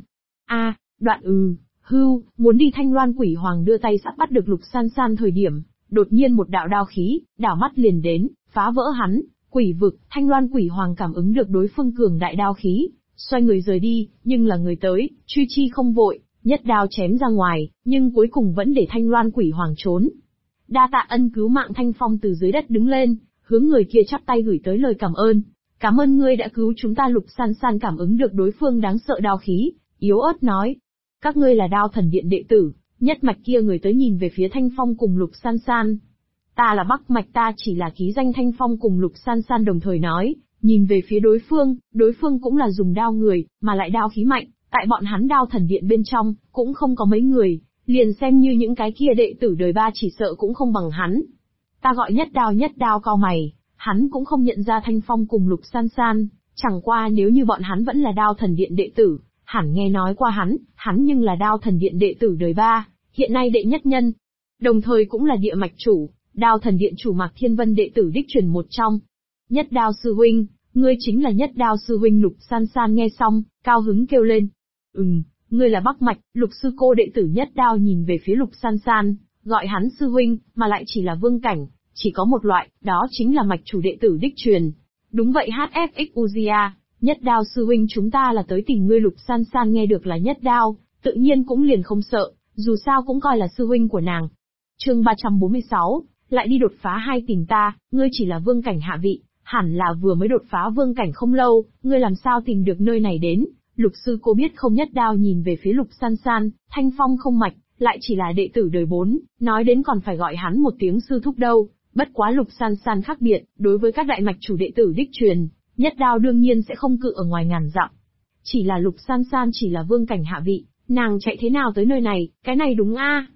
A: Đoạn muốn đi. Thanh Loan quỷ hoàng đưa tay sắp bắt được Lục San San thời điểm, đột nhiên một đạo đao khí, đảo mắt liền đến, phá vỡ hắn, quỷ vực. Thanh Loan quỷ hoàng cảm ứng được đối phương cường đại đao khí, xoay người rời đi, nhưng là người tới, truy chi không vội, nhất đao chém ra ngoài, nhưng cuối cùng vẫn để Thanh Loan quỷ hoàng trốn. Đa tạ ân cứu mạng. Thanh Phong từ dưới đất đứng lên, hướng người kia chắp tay gửi tới lời cảm ơn. Cảm ơn ngươi đã cứu chúng ta. Lục San San cảm ứng được đối phương đáng sợ đao khí, yếu ớt nói. Các ngươi là Đao Thần Điện đệ tử, nhất mạch kia người tới nhìn về phía Thanh Phong cùng Lục San San. Ta là Bắc mạch, ta chỉ là ký danh. Thanh Phong cùng Lục San San đồng thời nói, nhìn về phía đối phương cũng là dùng đao người, mà lại đao khí mạnh, tại bọn hắn Đao Thần Điện bên trong, cũng không có mấy người, liền xem như những cái kia đệ tử đời ba chỉ sợ cũng không bằng hắn. Ta gọi Nhất Đao cau mày, hắn cũng không nhận ra Thanh Phong cùng Lục San San, chẳng qua nếu như bọn hắn vẫn là Đao Thần Điện đệ tử, hẳn nghe nói qua hắn nhưng là Đao Thần Điện đệ tử đời ba, hiện nay đệ nhất nhân, đồng thời cũng là địa mạch chủ, Đao Thần Điện chủ Mạc Thiên Vân đệ tử đích truyền một trong. Nhất Đao sư huynh, ngươi chính là Nhất Đao sư huynh. Lục San San nghe xong, cao hứng kêu lên. Ngươi là Bắc mạch. Lục sư cô đệ tử Nhất Đao nhìn về phía Lục San San, gọi hắn sư huynh, mà lại chỉ là vương cảnh, chỉ có một loại, đó chính là mạch chủ đệ tử đích truyền. Đúng vậy HFX Uzia, Nhất Đao sư huynh, chúng ta là tới tìm ngươi. Lục San San nghe được là Nhất Đao, tự nhiên cũng liền không sợ, dù sao cũng coi là sư huynh của nàng. Chương 346, lại đi đột phá hay tìm ta, ngươi chỉ là vương cảnh hạ vị, hẳn là vừa mới đột phá vương cảnh không lâu, ngươi làm sao tìm được nơi này đến? Lục sư cô biết không? Nhất Đao nhìn về phía Lục San San, Thanh Phong không mạch, lại chỉ là đệ tử đời 4, nói đến còn phải gọi hắn một tiếng sư thúc đâu. Bất quá Lục San San khác biệt, đối với các đại mạch chủ đệ tử đích truyền, Nhất Đao đương nhiên sẽ không cự ở ngoài ngàn dặm. Chỉ là Lục San San chỉ là vương cảnh hạ vị, nàng chạy thế nào tới nơi này, cái này đúng a?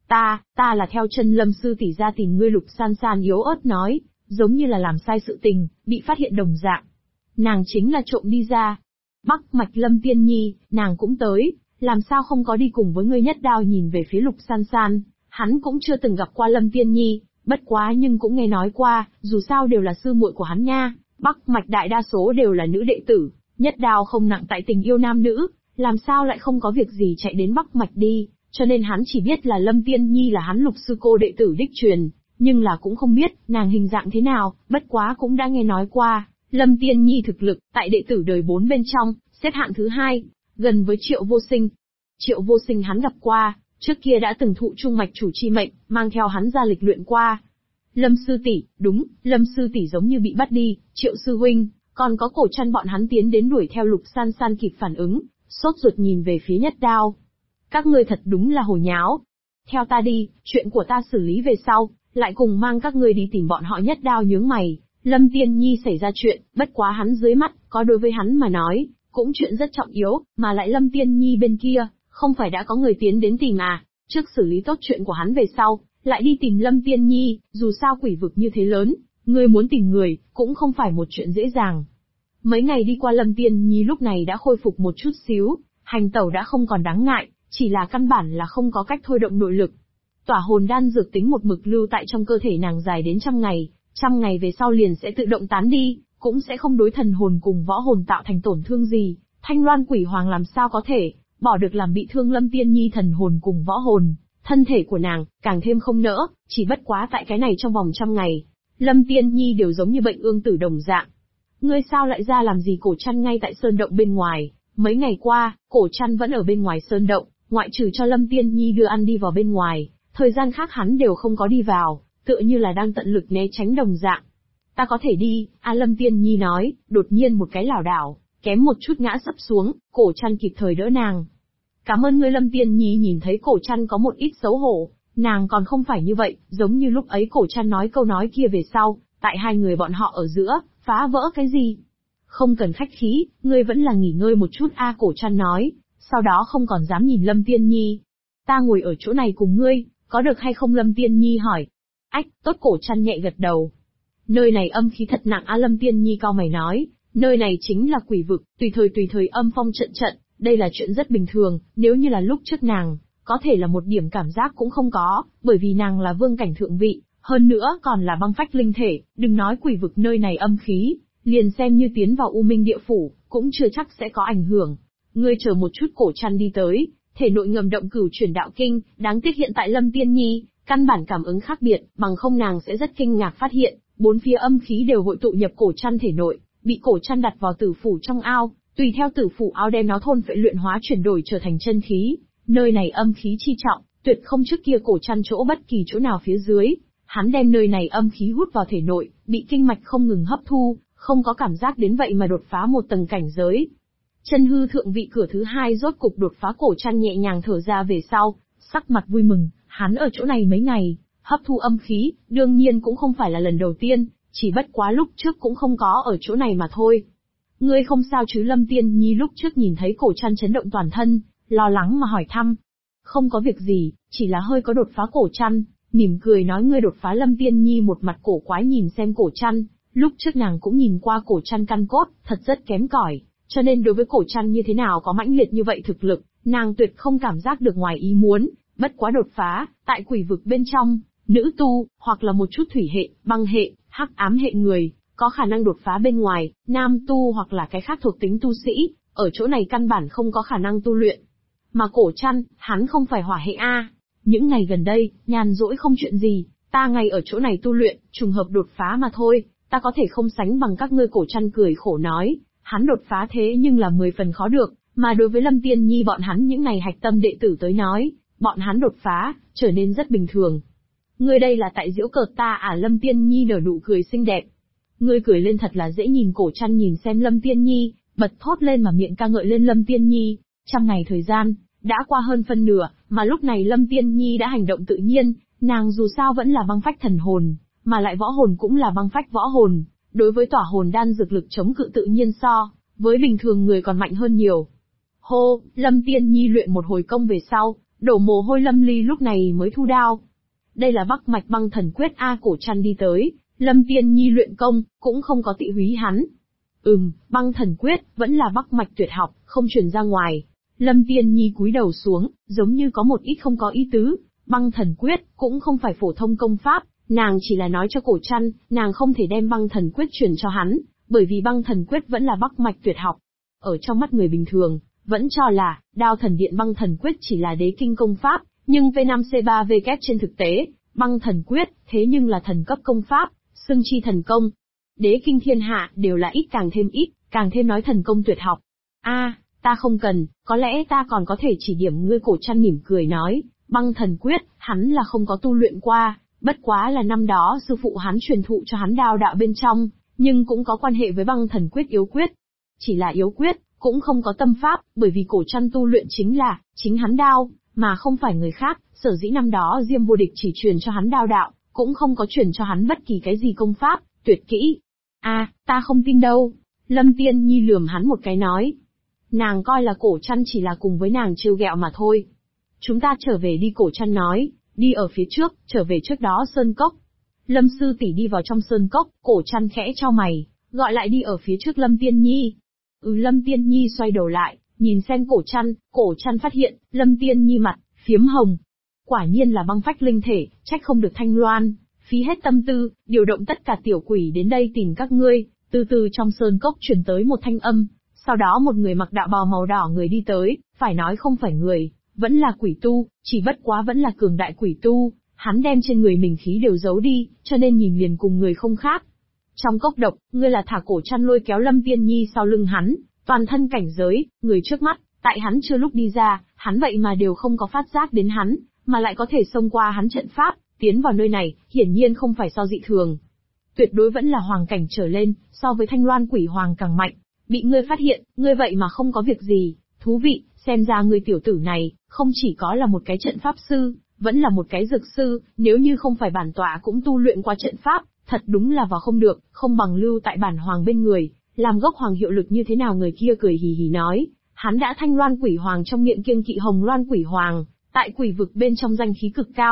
A: Ta là theo chân Lâm sư tỷ ra tìm ngươi. Lục San San yếu ớt nói, giống như là làm sai sự tình, bị phát hiện đồng dạng. Nàng chính là trộm đi ra. Bắc mạch Lâm Tiên Nhi, nàng cũng tới, làm sao không có đi cùng với ngươi? Nhất Đao nhìn về phía Lục San San, hắn cũng chưa từng gặp qua Lâm Tiên Nhi, bất quá nhưng cũng nghe nói qua, dù sao đều là sư muội của hắn nha. Bắc mạch đại đa số đều là nữ đệ tử, Nhất Đao không nặng tại tình yêu nam nữ, làm sao lại không có việc gì chạy đến Bắc mạch đi, cho nên hắn chỉ biết là Lâm Tiên Nhi là hắn Lục sư cô đệ tử đích truyền, nhưng là cũng không biết nàng hình dạng thế nào, bất quá cũng đã nghe nói qua, Lâm Tiên Nhi thực lực tại đệ tử đời 4 bên trong, xếp hạng thứ 2, gần với Triệu Vô Sinh. Triệu Vô Sinh hắn gặp qua, trước kia đã từng thụ trung mạch chủ chi mệnh, mang theo hắn ra lịch luyện qua. Lâm sư tỷ, đúng, Lâm sư tỷ giống như bị bắt đi. Triệu sư huynh, còn có Cổ Trăn bọn hắn tiến đến đuổi theo. Lục San San kịp phản ứng, sốt ruột nhìn về phía Nhất Đao. Các ngươi thật đúng là hồ nháo. Theo ta đi, chuyện của ta xử lý về sau, lại cùng mang các ngươi đi tìm bọn họ. Nhất Đao nhướng mày, Lâm Tiên Nhi xảy ra chuyện, bất quá hắn dưới mắt, có đối với hắn mà nói, cũng chuyện rất trọng yếu, mà lại Lâm Tiên Nhi bên kia, không phải đã có người tiến đến tìm à, trước xử lý tốt chuyện của hắn về sau, lại đi tìm Lâm Tiên Nhi, dù sao quỷ vực như thế lớn, người muốn tìm người, cũng không phải một chuyện dễ dàng. Mấy ngày đi qua Lâm Tiên Nhi lúc này đã khôi phục một chút xíu, hành tẩu đã không còn đáng ngại, chỉ là căn bản là không có cách thôi động nội lực. Tỏa hồn đan dược tính một mực lưu tại trong cơ thể nàng dài đến 100 ngày về sau liền sẽ tự động tán đi, cũng sẽ không đối thần hồn cùng võ hồn tạo thành tổn thương gì. Thanh Loan Quỷ Hoàng làm sao có thể bỏ được làm bị thương Lâm Tiên Nhi thần hồn cùng võ hồn, thân thể của nàng càng thêm không nỡ, chỉ bất quá tại cái này trong vòng 100 ngày, Lâm Tiên Nhi đều giống như bệnh ương tử đồng dạng. Ngươi sao lại ra làm gì? Cổ Trăn ngay tại sơn động bên ngoài, mấy ngày qua, Cổ Trăn vẫn ở bên ngoài sơn động, ngoại trừ cho Lâm Tiên Nhi đưa ăn đi vào bên ngoài, thời gian khác hắn đều không có đi vào, tựa như là đang tận lực né tránh đồng dạng. Ta có thể đi, Lâm Tiên Nhi nói, đột nhiên một cái lảo đảo, kém một chút ngã sấp xuống, Cổ Trăn kịp thời đỡ nàng. Cảm ơn ngươi. Lâm Tiên Nhi nhìn thấy Cổ Trăn có một ít xấu hổ, nàng còn không phải như vậy, giống như lúc ấy Cổ Trăn nói câu nói kia về sau, tại hai người bọn họ ở giữa, phá vỡ cái gì? Không cần khách khí, ngươi vẫn là nghỉ ngơi một chút Cổ Trăn nói, sau đó không còn dám nhìn Lâm Tiên Nhi. Ta ngồi ở chỗ này cùng ngươi, có được hay không? Lâm Tiên Nhi hỏi. Tốt. Cổ Trăn nhẹ gật đầu. Nơi này âm khí thật nặng Lâm Tiên Nhi cau mày nói, nơi này chính là quỷ vực, tùy thời âm phong trận, đây là chuyện rất bình thường, nếu như là lúc trước nàng, có thể là một điểm cảm giác cũng không có, bởi vì nàng là vương cảnh thượng vị, hơn nữa còn là băng phách linh thể, đừng nói quỷ vực nơi này âm khí, liền xem như tiến vào U Minh địa phủ, cũng chưa chắc sẽ có ảnh hưởng. Ngươi chờ một chút. Cổ Trăn đi tới, thể nội ngầm động cửu chuyển đạo kinh, đáng tiếc hiện tại Lâm Tiên Nhi, căn bản cảm ứng khác biệt, bằng không nàng sẽ rất kinh ngạc phát hiện, bốn phía âm khí đều hội tụ nhập Cổ Trăn thể nội, bị Cổ Trăn đặt vào tử phủ trong ao, tùy theo tử phủ ao đem nó thôn phệ luyện hóa chuyển đổi trở thành chân khí. Nơi này âm khí chi trọng, tuyệt không trước kia Cổ Trăn chỗ bất kỳ chỗ nào phía dưới, hắn đem nơi này âm khí hút vào thể nội, bị kinh mạch không ngừng hấp thu, không có cảm giác đến vậy mà đột phá một tầng cảnh giới. Chân hư thượng vị cửa thứ hai rốt cục đột phá. Cổ Trăn nhẹ nhàng thở ra về sau, sắc mặt vui mừng, hắn ở chỗ này mấy ngày, hấp thu âm khí, đương nhiên cũng không phải là lần đầu tiên, chỉ bất quá lúc trước cũng không có ở chỗ này mà thôi. Ngươi không sao chứ? Lâm Tiên Nhi lúc trước nhìn thấy Cổ Trăn chấn động toàn thân, lo lắng mà hỏi thăm. Không có việc gì, chỉ là hơi có đột phá. Cổ Trăn mỉm cười nói. Ngươi đột phá? Lâm Tiên Nhi một mặt cổ quái nhìn xem Cổ Trăn, lúc trước nàng cũng nhìn qua Cổ Trăn căn cốt, thật rất kém cỏi, cho nên đối với Cổ Trăn như thế nào có mãnh liệt như vậy thực lực, nàng tuyệt không cảm giác được ngoài ý muốn. Bất quá đột phá, tại quỷ vực bên trong, nữ tu, hoặc là một chút thủy hệ, băng hệ, hắc ám hệ người, có khả năng đột phá bên ngoài, nam tu hoặc là cái khác thuộc tính tu sĩ, ở chỗ này căn bản không có khả năng tu luyện. Mà Cổ Trăn, hắn không phải hỏa hệ A. Những ngày gần đây, nhàn rỗi không chuyện gì, ta ngay ở chỗ này tu luyện, trùng hợp đột phá mà thôi, ta có thể không sánh bằng các ngươi. Cổ Trăn cười khổ nói, hắn đột phá thế nhưng là 10 phần khó được, mà đối với Lâm Tiên Nhi bọn hắn những ngày hạch tâm đệ tử tới nói, bọn hắn đột phá, trở nên rất bình thường. Ngươi đây là tại giễu cợt ta à? Lâm Tiên Nhi nở nụ cười xinh đẹp. Ngươi cười lên thật là dễ nhìn. Cổ Trăn nhìn xem Lâm Tiên Nhi, bật thốt lên mà miệng ca ngợi lên Lâm Tiên Nhi. Trăm ngày thời gian, đã qua hơn phân nửa, mà lúc này Lâm Tiên Nhi đã hành động tự nhiên, nàng dù sao vẫn là băng phách thần hồn, mà lại võ hồn cũng là băng phách võ hồn, đối với tỏa hồn đan dược lực chống cự tự nhiên so với bình thường người còn mạnh hơn nhiều. Hô, Lâm Tiên Nhi luyện một hồi công về sau, đổ mồ hôi lâm ly lúc này mới thu đao. Đây là Bắc Mạch Băng Thần Quyết A. Cổ Trăn đi tới, Lâm Tiên Nhi luyện công, cũng không có tị húy hắn. Băng Thần Quyết, vẫn là Bắc Mạch tuyệt học, không truyền ra ngoài. Lâm Tiên Nhi cúi đầu xuống, giống như có một ít không có ý tứ. Băng Thần Quyết, cũng không phải phổ thông công pháp, nàng chỉ là nói cho Cổ Trăn, nàng không thể đem Băng Thần Quyết truyền cho hắn, bởi vì Băng Thần Quyết vẫn là Bắc Mạch tuyệt học. Ở trong mắt người bình thường, vẫn cho là, Đao Thần Điện Băng Thần Quyết chỉ là đế kinh công pháp, nhưng V5C3W trên thực tế, Băng Thần Quyết, thế nhưng là thần cấp công pháp, xưng chi thần công. Đế kinh thiên hạ, đều là ít, càng thêm nói thần công tuyệt học. Ta không cần, có lẽ ta còn có thể chỉ điểm ngươi. Cổ Trăn mỉm cười nói, Băng Thần Quyết, hắn là không có tu luyện qua, bất quá là năm đó sư phụ hắn truyền thụ cho hắn đao đạo bên trong, nhưng cũng có quan hệ với Băng Thần Quyết yếu quyết. Chỉ là yếu quyết, cũng không có tâm pháp, bởi vì Cổ Trăn tu luyện chính hắn đao, mà không phải người khác, sở dĩ năm đó Diêm Vô Địch chỉ truyền cho hắn đao đạo, cũng không có truyền cho hắn bất kỳ cái gì công pháp, tuyệt kỹ. Ta không tin đâu. Lâm Tiên Nhi lườm hắn một cái nói. Nàng coi là Cổ Trăn chỉ là cùng với nàng trêu ghẹo mà thôi. Chúng ta trở về đi. Cổ Trăn nói, đi ở phía trước, trở về trước đó sơn cốc. Lâm sư tỷ đi vào trong sơn cốc, Cổ Trăn khẽ chau mày, gọi lại đi ở phía trước Lâm Tiên Nhi. Lâm Tiên Nhi xoay đầu lại, nhìn xem Cổ Trăn phát hiện, Lâm Tiên Nhi mặt phiếm hồng. Quả nhiên là băng phách linh thể, trách không được Thanh Loan phí hết tâm tư, điều động tất cả tiểu quỷ đến đây tìm các ngươi. Từ từ trong sơn cốc truyền tới một thanh âm, sau đó một người mặc đạo bào màu đỏ người đi tới, phải nói không phải người, vẫn là quỷ tu, chỉ bất quá vẫn là cường đại quỷ tu, hắn đem trên người mình khí đều giấu đi, cho nên nhìn liền cùng người không khác. Trong cốc độc, ngươi là thả Cổ Trăn lôi kéo Lâm Tiên Nhi sau lưng hắn, toàn thân cảnh giới, người trước mắt, tại hắn chưa lúc đi ra, hắn vậy mà đều không có phát giác đến hắn, mà lại có thể xông qua hắn trận pháp, tiến vào nơi này, hiển nhiên không phải so dị thường. Tuyệt đối vẫn là hoàng cảnh trở lên, so với Thanh Loan Quỷ Hoàng càng mạnh. Bị ngươi phát hiện, ngươi vậy mà không có việc gì, thú vị, xem ra ngươi tiểu tử này, không chỉ có là một cái trận pháp sư, vẫn là một cái dược sư, nếu như không phải bản tọa cũng tu luyện qua trận pháp, thật đúng là vào không được, không bằng lưu tại bản hoàng bên người, làm gốc hoàng hiệu lực như thế nào. Người kia cười hì hì nói, hắn đã Thanh Loan Quỷ Hoàng trong miệng kiêng kỵ Hồng Loan Quỷ Hoàng, tại quỷ vực bên trong danh khí cực cao.